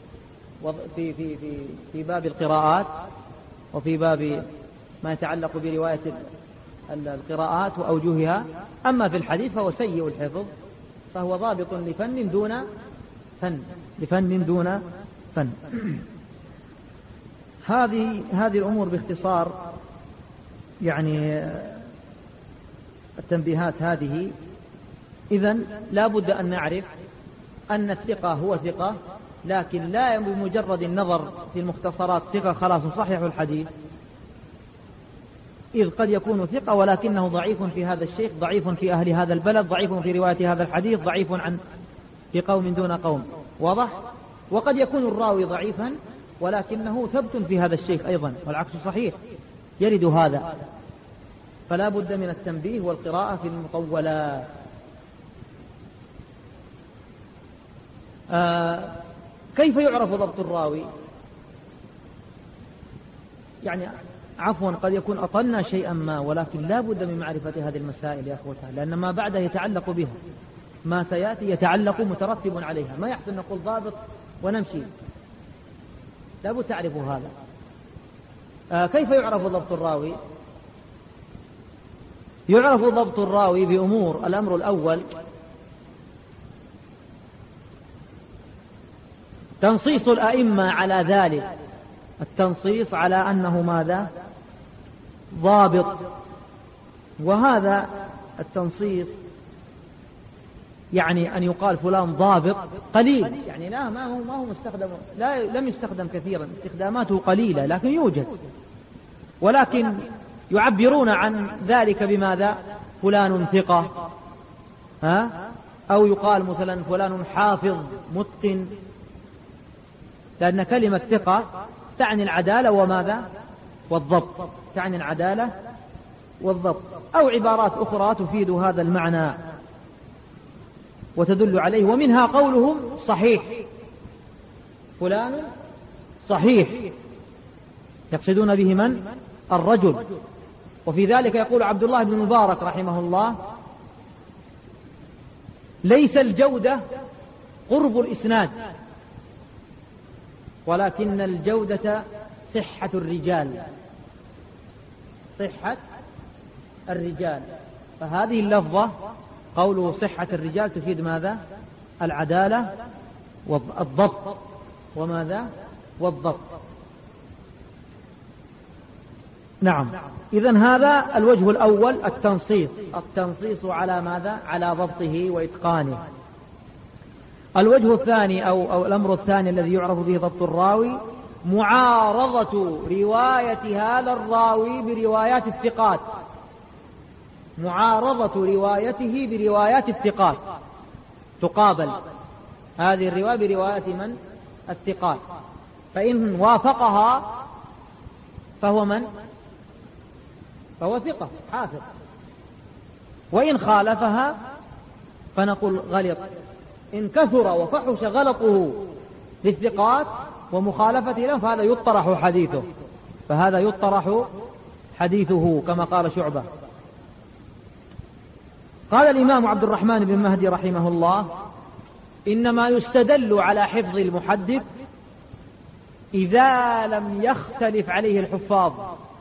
Speaker 1: في باب القراءات، وفي باب ما يتعلق برواية القراءات وأوجهها. أما في الحديث فهو سيء الحفظ، فهو ضابط لفن دون فن. هذه الأمور باختصار، يعني التنبيهات هذه. إذن لا بد أن نعرف أن الثقة هو ثقة، لكن لا بمجرد النظر في المختصرات ثقة خلاص صحيح الحديث، إذ قد يكون ثقة ولكنه ضعيف في هذا الشيخ، ضعيف في أهل هذا البلد، ضعيف في رواية هذا الحديث، ضعيف في قوم دون قوم. واضح؟ وقد يكون الراوي ضعيفا ولكنه ثبت في هذا الشيخ أيضا، والعكس صحيح، يرد هذا. فلا بد من التنبيه والقراءة في المطولات. كيف يعرف ضبط الراوي؟ يعني عفوا، قد يكون أطلنا شيئا ما، ولكن لا بد من معرفة هذه المسائل يا أخوتها، لأن ما بعده يتعلق بها، ما سيأتي يتعلق مترتب عليها. ما يحسن نقول ضابط ونمشي، لا بد تعرفوا هذا. كيف يعرف ضبط الراوي؟ يعرف ضبط الراوي بأمور. الأمر الأول تنصيص الأئمة على ذلك، التنصيص على أنه ماذا؟ ضابط. وهذا التنصيص يعني أن يقال فلان ضابط قليل، يعني ما هو مستخدم، لم يستخدم كثيرا، استخداماته قليلة لكن يوجد، ولكن يعبرون عن ذلك بماذا؟ فلان ثقة، أو يقال مثلا فلان حافظ متقن، لأن كلمة ثقة تعني العدالة وماذا؟ والضبط، تعني العدالة والضبط، أو عبارات أخرى تفيد هذا المعنى وتدل عليه. ومنها قولهم صحيح، فلان صحيح، يقصدون به من؟ الرجل. وفي ذلك يقول عبد الله بن المبارك رحمه الله: ليس الجودة قرب الإسناد، ولكن الجودة صحة الرجال، صحة الرجال. فهذه اللفظة قوله صحة الرجال تفيد ماذا؟ العدالة والضبط، وماذا؟ والضبط. نعم. إذن هذا الوجه الأول، التنصيص على ماذا؟ على ضبطه وإتقانه. الوجه الثاني أو الأمر الثاني الذي يعرف به ضبط الراوي معارضة رواية هذا الراوي بروايات الثقات، معارضة روايته بروايات الثقات، تقابل هذه الرواية برواية من؟ الثقات، فإن وافقها فهو من؟ فهو ثقة حافظ، وإن خالفها فنقول غلط. إن كثر وفحش غلطه للثقات ومخالفته لهم فهذا يطرح حديثه، فهذا يطرح حديثه كما قال شعبة. قال الإمام عبد الرحمن بن مهدي رحمه الله: إنما يستدل على حفظ المحدث إذا لم يختلف عليه الحفاظ،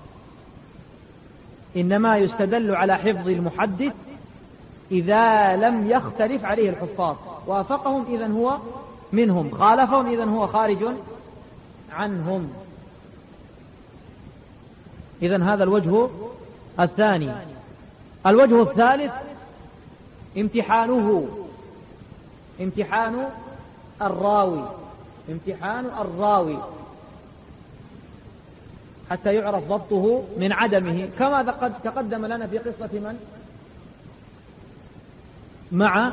Speaker 1: إنما يستدل على حفظ المحدث إذا لم يختلف عليه الحفاظ، وافقهم إذن هو منهم، خالفهم إذن هو خارج عنهم. إذن هذا الوجه الثاني. الوجه الثالث امتحان الراوي حتى يعرف ضبطه من عدمه، كما تقدم لنا في قصة من؟ مع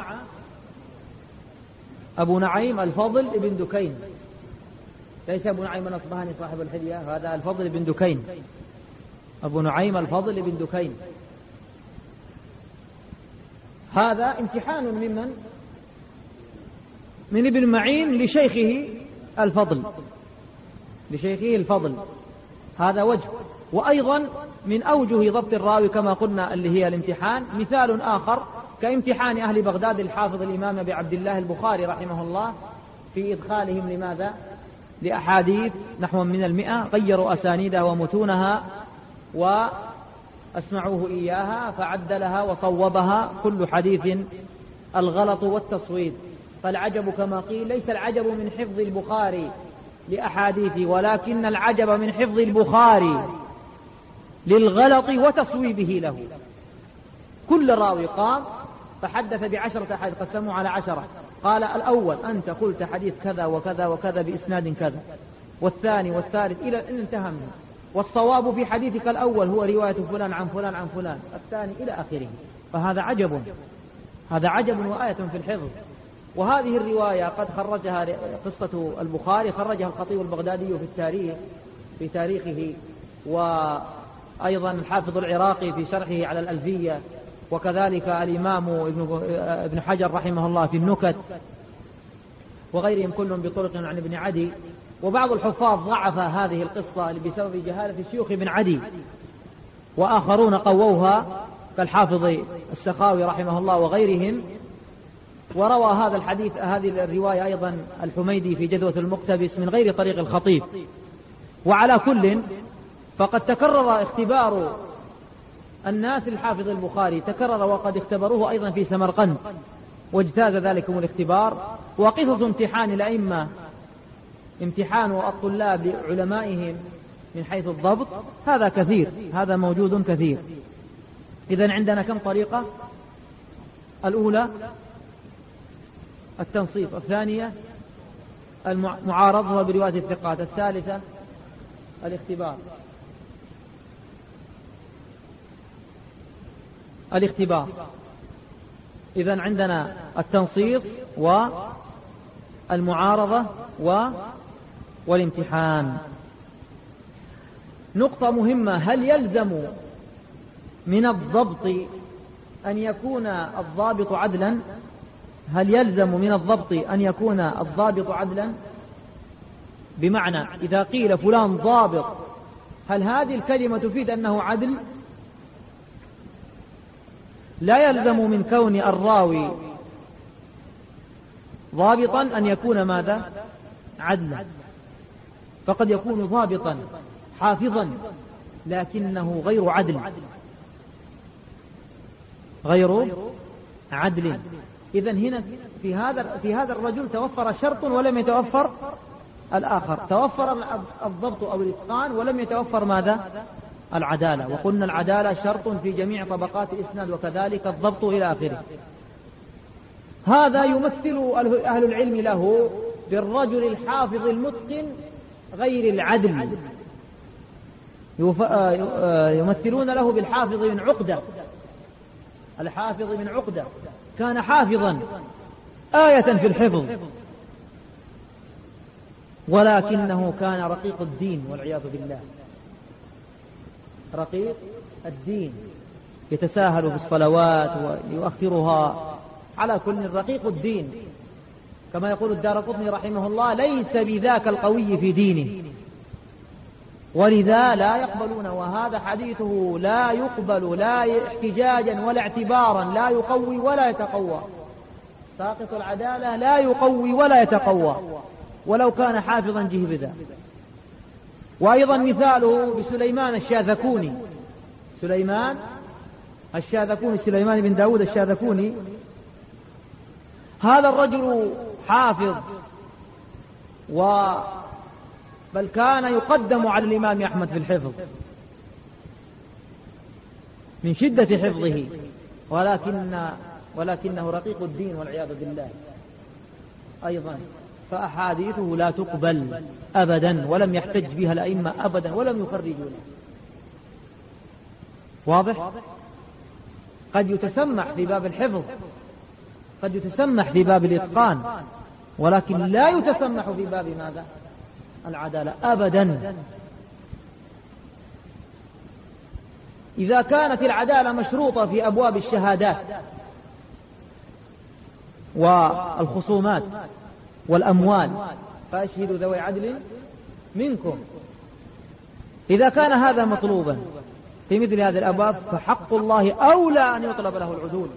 Speaker 1: أبو نعيم الفضل بن دكين، ليس أبو نعيم الأصبهاني صاحب الحلية، هذا الفضل بن دكين، أبو نعيم الفضل بن دكين. هذا امتحان من ابن معين لشيخه الفضل، هذا وجه. وأيضا من أوجه ضبط الراوي كما قلنا اللي هي الامتحان، مثال آخر كامتحان أهل بغداد الحافظ الإمام أبي عبد الله البخاري رحمه الله في إدخالهم لماذا؟ لأحاديث نحو من 100 غيروا أسانيدها ومتونها وأسمعوه إياها فعدلها وصوبها، كل حديث الغلط والتصويب. فالعجب كما قيل ليس العجب من حفظ البخاري لأحاديثه، ولكن العجب من حفظ البخاري للغلط وتصويبه له. كل راوي قام فحدث ب10 أحاديث، قسموا على 10، قال الأول أنت قلت حديث كذا وكذا وكذا بإسناد كذا، والثاني والثالث إلى أن انتهى منه، والصواب في حديثك الأول هو رواية فلان عن فلان عن فلان، الثاني إلى آخره. فهذا عجب، هذا عجب وآية في الحفظ. وهذه الرواية قد خرجها قصة البخاري، خرجها الخطيب البغدادي في تاريخه، وأيضا الحافظ العراقي في شرحه على الألفية، وكذلك الإمام ابن حجر رحمه الله في النكت، وغيرهم كلهم بطرق عن ابن عدي. وبعض الحفاظ ضعف هذه القصة بسبب جهالة شيوخ ابن عدي، وآخرون قووها كالحافظ السخاوي رحمه الله وغيرهم. وروى هذا الحديث هذه الرواية أيضا الحميدي في جدوة المقتبس من غير طريق الخطيب. وعلى كل فقد تكرر اختبار الناس الحافظ البخاري، تكرر وقد اختبروه أيضا في سمرقند واجتاز ذلكم الاختبار. وقصص امتحان الأئمة، امتحان الطلاب لعلمائهم من حيث الضبط، هذا كثير، هذا موجود كثير. إذن عندنا كم طريقة؟ الأولى التنصيف، الثانية المعارضة برواية الثقات، الثالثة الاختبار. إذن عندنا التنصيص والمعارضة والامتحان. نقطة مهمة: هل يلزم من الضبط أن يكون الضابط عدلا؟ هل يلزم من الضبط أن يكون الضابط عدلا؟ بمعنى إذا قيل فلان ضابط، هل هذه الكلمة تفيد أنه عدل؟ لا يلزم من كون الراوي ضابطا أن يكون ماذا؟ عدلا. فقد يكون ضابطا حافظا لكنه غير عدل. إذن هنا في هذا الرجل توفر شرط ولم يتوفر الآخر، توفر الضبط أو الإتقان ولم يتوفر ماذا؟ العدالة. وقلنا العدالة شرط في جميع طبقات الإسناد، وكذلك الضبط إلى آخره. هذا يمثل أهل العلم له بالرجل الحافظ المتقن غير العدل، يمثلون له بالحافظ من عقدة. الحافظ من عقدة كان حافظا آية في الحفظ، ولكنه كان رقيق الدين والعياذ بالله، رقيق الدين، يتساهل في الصلوات ويؤخرها، على كل رقيق الدين. كما يقول الدارقطني رحمه الله: ليس بذاك القوي في دينه، ولذا لا يقبلون. وهذا حديثه لا يقبل لا احتجاجا ولا اعتبارا، لا يقوي ولا يتقوى. ساقط العدالة لا يقوي ولا يتقوى ولو كان حافظا جهبذا. وأيضا مثاله بسليمان الشاذكوني، سليمان بن داود الشاذكوني، هذا الرجل حافظ، بل كان يقدم على الإمام أحمد في الحفظ من شدة حفظه، ولكنه رقيق الدين والعياذ بالله أيضا. فأحاديثه لا تقبل أبدا، ولم يحتج بها الأئمة أبدا، ولم يخرجوا له. واضح؟ قد يتسمح في باب الحفظ، قد يتسمح في باب الإتقان، ولكن لا يتسمح في باب ماذا؟ العدالة أبدا. إذا كانت العدالة مشروطة في أبواب الشهادات والخصومات والأموال فأشهدوا ذوي عدل منكم، إذا كان هذا مطلوبا في مثل هذه الأبواب فحق الله أولى أن يطلب له العدول،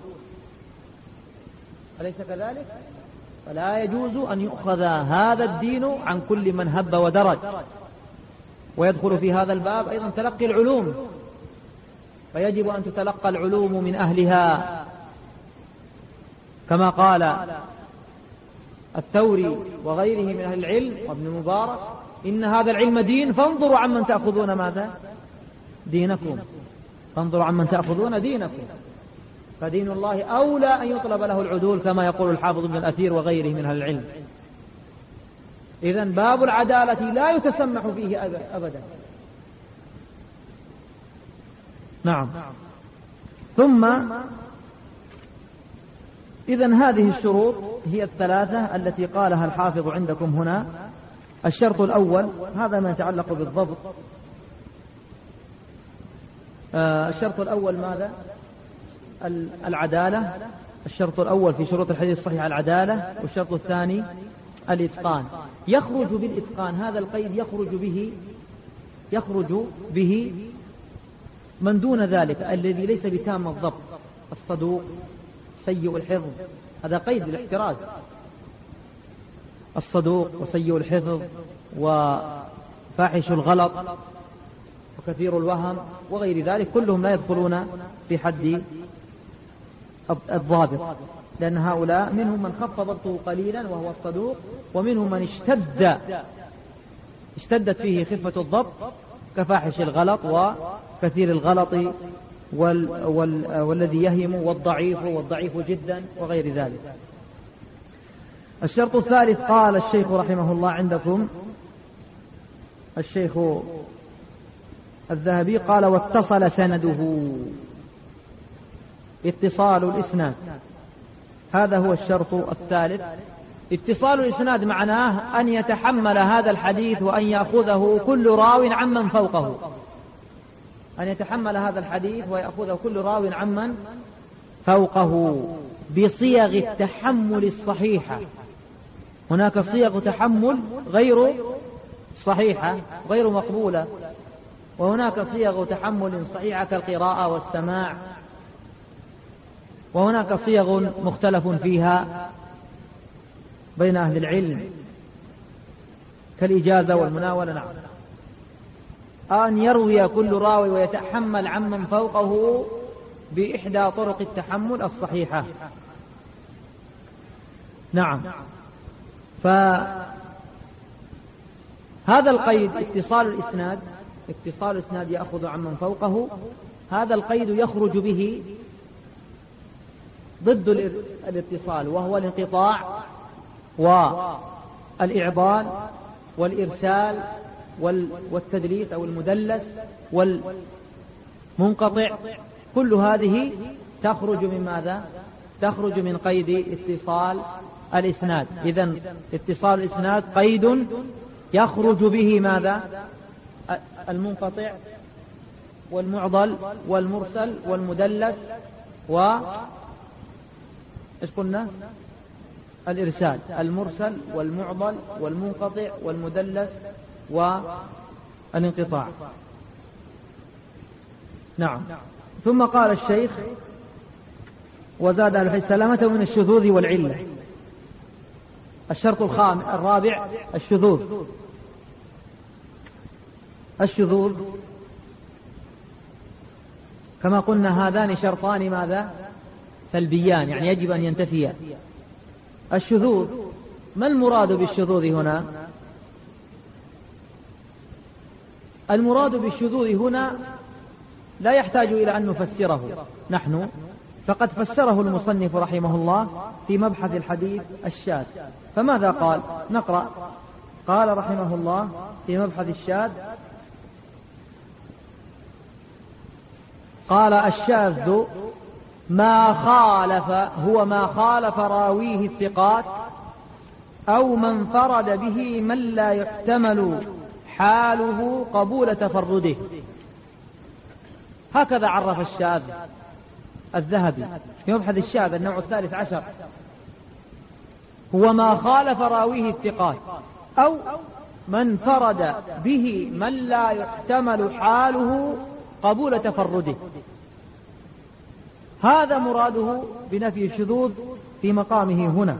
Speaker 1: أليس كذلك؟ فلا يجوز أن يؤخذ هذا الدين عن كل من هب ودرج. ويدخل في هذا الباب أيضا تلقي العلوم، فيجب أن تتلقى العلوم من أهلها، كما قال الثوري وغيره من أهل العلم وابن المبارك: إن هذا العلم دين فانظروا عمن تأخذون ماذا؟ دينكم. فانظروا عمن تأخذون دينكم. فدين الله أولى أن يطلب له العدول، كما يقول الحافظ ابن الأثير وغيره من أهل العلم. إذن باب العدالة لا يتسمح فيه أبدا. نعم. ثم إذن هذه الشروط هي الثلاثة التي قالها الحافظ عندكم هنا. الشرط الأول، هذا ما يتعلق بالضبط. الشرط الأول ماذا؟ العدالة. الشرط الأول في شروط الحديث الصحيح العدالة، والشرط الثاني الإتقان. يخرج بالإتقان، هذا القيد يخرج به من دون ذلك الذي ليس بتام الضبط: الصدوق، سيء الحفظ، هذا قيد الاحتراز. الصدوق وسيء الحفظ وفاحش الغلط وكثير الوهم وغير ذلك كلهم لا يدخلون في حد الضابط، لأن هؤلاء منهم من خف ضبطه قليلا وهو الصدوق، ومنهم من اشتدت فيه خفة الضبط كفاحش الغلط وكثير الغلط والذي يهم والضعيف جدا وغير ذلك. الشرط الثالث قال الشيخ رحمه الله عندكم، الشيخ الذهبي قال: واتصل سنده، اتصال الإسناد، هذا هو الشرط الثالث. اتصال الإسناد معناه أن يتحمل هذا الحديث وأن يأخذه كل راو عمن فوقه، أن يتحمل هذا الحديث ويأخذه كل راو عمن فوقه بصيغ التحمل الصحيحة. هناك صيغ تحمل غير صحيحة غير مقبولة، وهناك صيغ تحمل صحيحة كالقراءة والسماع، وهناك صيغ مختلف فيها بين أهل العلم كالإجازة والمناولة. نعم. أن يروي كل راوي ويتحمل عمن فوقه بإحدى طرق التحمل الصحيحة. نعم. فهذا القيد اتصال الإسناد يأخذ عمن فوقه، هذا القيد يخرج به ضد الاتصال، وهو الانقطاع والإعضال والإرسال والتدليس أو المدلس والمنقطع، كل هذه تخرج من ماذا؟ تخرج من قيد اتصال الإسناد. إذن اتصال الإسناد قيد يخرج به ماذا؟ المنقطع والمعضل والمرسل والمدلس إيش قلنا؟ الإرسال، المرسل والمعضل والمنقطع والمدلس والانقطاع. نعم. ثم قال الشيخ: وزاد أهل الحديث سلامته من الشذوذ والعلة. الشرط الرابع الشذوذ. الشذوذ كما قلنا هذان شرطان ماذا؟ سلبيان، يعني يجب أن ينتفيا. الشذوذ، ما المراد بالشذوذ هنا؟ المراد بالشذوذ هنا لا يحتاج إلى أن نفسره نحن، فقد فسره المصنف رحمه الله في مبحث الحديث الشاذ. فماذا قال؟ نقرأ. قال رحمه الله في مبحث الشاذ: قال: الشاذ ما خالف، هو ما خالف راويه الثقات أو من فرد به من لا يحتمل حاله قبول تفرده. هكذا عرف الشاذ الذهبي في مبحث الشاذ النوع 13، هو ما خالف راويه الثقات أو من فرد به من لا يحتمل حاله قبول تفرده. هذا مراده بنفي الشذوذ في مقامه هنا.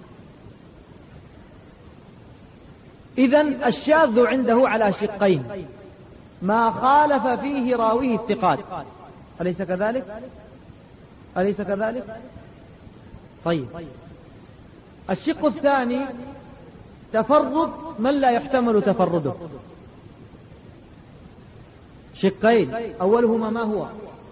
Speaker 1: إذن الشاذ عنده على شقين: ما خالف فيه راويه الثقات، أليس كذلك؟ أليس كذلك؟ طيب، الشق الثاني تفرد من لا يحتمل تفرده. شقين: أولهما ما هو؟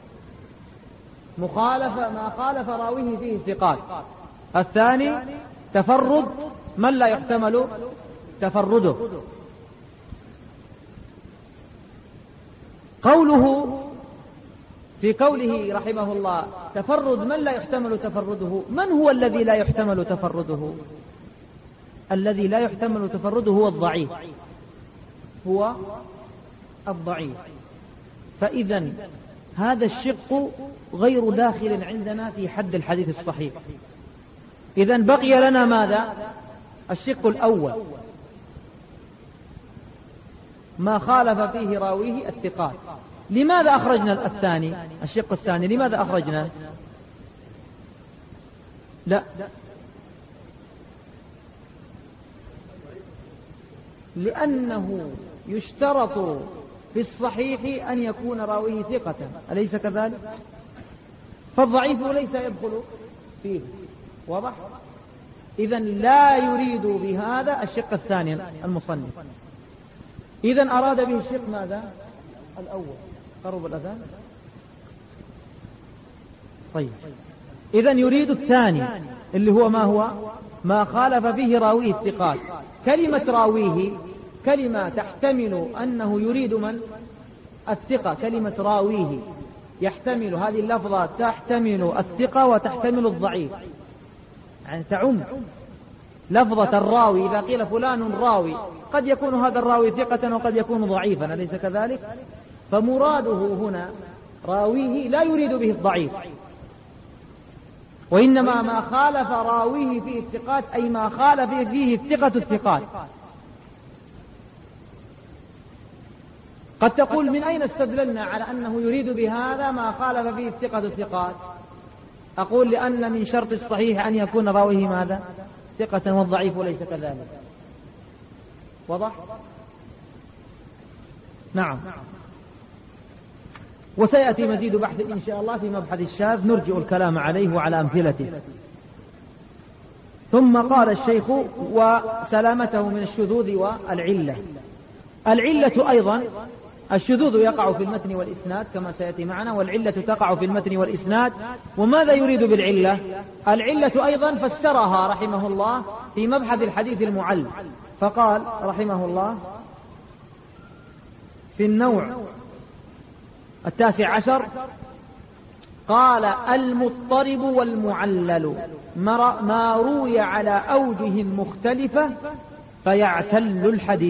Speaker 1: مخالفة ما خالف راويه فيه الثقات. الثاني تفرد من لا يحتمل تفرده. قوله في قوله رحمه الله تفرد من لا يحتمل تفرده، من هو الذي لا يحتمل تفرده؟ الذي لا يحتمل تفرده هو الضعيف، هو الضعيف. فإذا هذا الشق غير داخل عندنا في حد الحديث الصحيح. إذن بقي لنا ماذا؟ الشق الأول، ما خالف فيه راويه الثقات. لماذا أخرجنا الثاني؟ الشق الثاني لماذا أخرجنا؟ لا، لأنه يشترط في الصحيح أن يكون راويه ثقة، أليس كذلك؟ فالضعيف ليس يدخل فيه، واضح؟ إذن لا يريد بهذا الشق الثاني المصنف. إذن أراد به الشق ماذا؟ الأول. قرب الأذان. طيب، إذن يريد الثاني اللي هو ما هو؟ ما خالف فيه راويه الثقات. كلمة راويه كلمة تحتمل أنه يريد من؟ الثقة. كلمة راويه يحتمل، هذه اللفظة تحتمل الثقة وتحتمل الضعيف، يعني تعم لفظة الراوي. إذا قيل فلان راوي قد يكون هذا الراوي ثقة وقد يكون ضعيفا، أليس كذلك؟ فمراده هنا راويه لا يريد به الضعيف، وإنما ما خالف راويه فيه الثقات، أي ما خالف فيه الثقة الثقات. قد تقول من أين استدللنا على أنه يريد بهذا ما خالف فيه الثقة الثقات؟ أقول لأن من شرط الصحيح أن يكون راويه ماذا؟ ثقة، والضعيف ليس كذلك. واضح؟ نعم. وسيأتي مزيد بحث إن شاء الله في مبحث الشاذ، نرجع الكلام عليه وعلى أمثلته. ثم قال الشيخ: وسلامته من الشذوذ والعلة. العلة أيضا الشذوذ يقع في المتن والإسناد كما سيأتي معنا، والعلة تقع في المتن والإسناد. وماذا يريد بالعلة؟ العلة أيضا فسرها رحمه الله في مبحث الحديث المعل، فقال رحمه الله في النوع 19 قال: المضطرب والمعلل ما روي على أوجه مختلفة فيعتل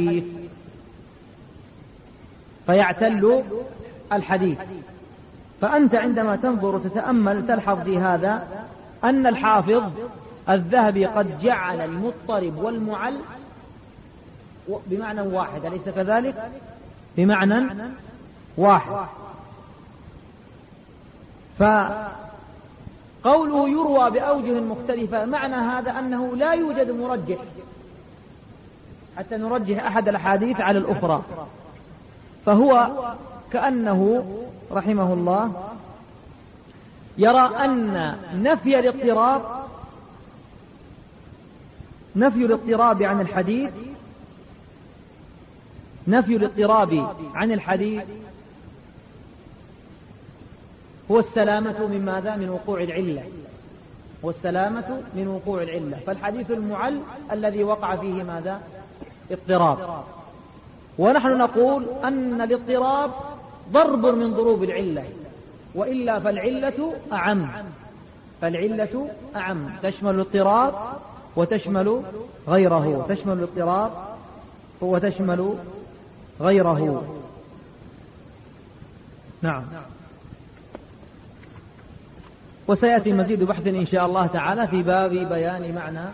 Speaker 1: الحديث. فأنت عندما تنظر وتتأمل تلحظ في هذا أن الحافظ الذهبي قد جعل المضطرب والمعل بمعنى واحد، أليس كذلك؟ بمعنى واحد. فقوله يروى بأوجه مختلفة معنى هذا أنه لا يوجد مرجح حتى نرجح أحد الأحاديث على الأخرى. فهو كأنه رحمه الله يرى أن نفي الاضطراب عن الحديث هو السلامة من ماذا؟ من وقوع العلة. والسلامة من وقوع العلة. فالحديث المعل الذي وقع فيه ماذا؟ اضطراب. ونحن نقول أن الاضطراب ضرب من ضروب العلة، وإلا فالعلة أعم، تشمل الاضطراب وتشمل غيره، تشمل الاضطراب وتشمل غيره. نعم. وسيأتي مزيد بحث إن شاء الله تعالى في باب بيان معنى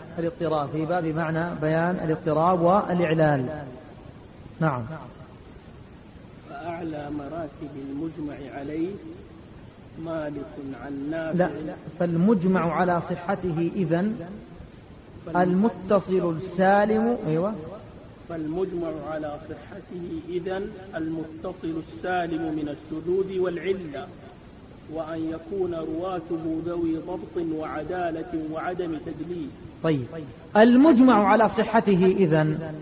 Speaker 1: الاضطراب والإعلال. نعم.
Speaker 2: فأعلى مراتب المجمع عليه مالك عن نافع.
Speaker 1: لا، فالمجمع على صحته إذن المتصل السالم. أيوة.
Speaker 2: فالمجمع على صحته إذن المتصل السالم من الشذوذ والعلة، وأن يكون رواته ذوي ضبط وعدالة وعدم تدليس.
Speaker 1: طيب، المجمع على صحته إذن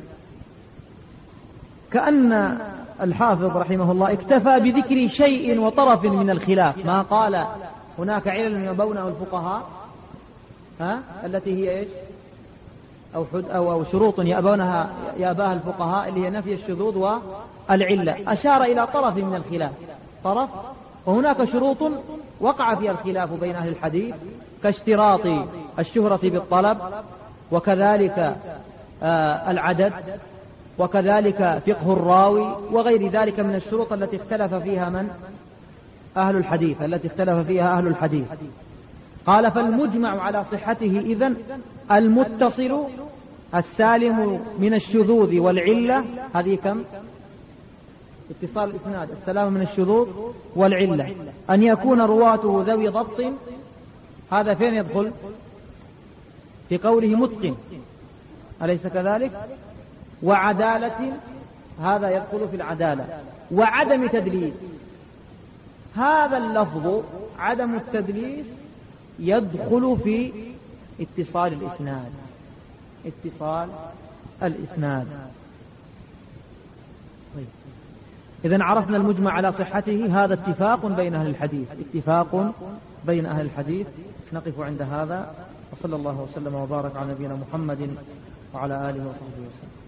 Speaker 1: كأن الحافظ رحمه الله اكتفى بذكر شيء وطرف من الخلاف، ما قال هناك علل يبونها الفقهاء التي هي إيش؟ أو شروط يأباها الفقهاء اللي هي نفي الشذوذ والعلة. أشار إلى طرف من الخلاف، وهناك شروط وقع فيها الخلاف بين أهل الحديث كاشتراط الشهرة بالطلب، وكذلك العدد، وكذلك فقه الراوي، وغير ذلك من الشروط التي اختلف فيها أهل الحديث. قال: فالمجمع على صحته إذن المتصل السالم من الشذوذ والعلة. هذه كم؟ اتصال الإسناد، السلام من الشذوذ والعلة. أن يكون رواته ذوي ضبط، هذا فين يدخل؟ في قوله متقن، أليس كذلك؟ وعدالة، هذا يدخل في العدالة. وعدم تدليس، هذا اللفظ عدم التدليس يدخل في اتصال الإسناد. طيب. إذن عرفنا المجمع على صحته، هذا اتفاق بين أهل الحديث. نقف عند هذا، وصلى الله وسلم وبارك على نبينا محمد وعلى آله وصحبه وسلم.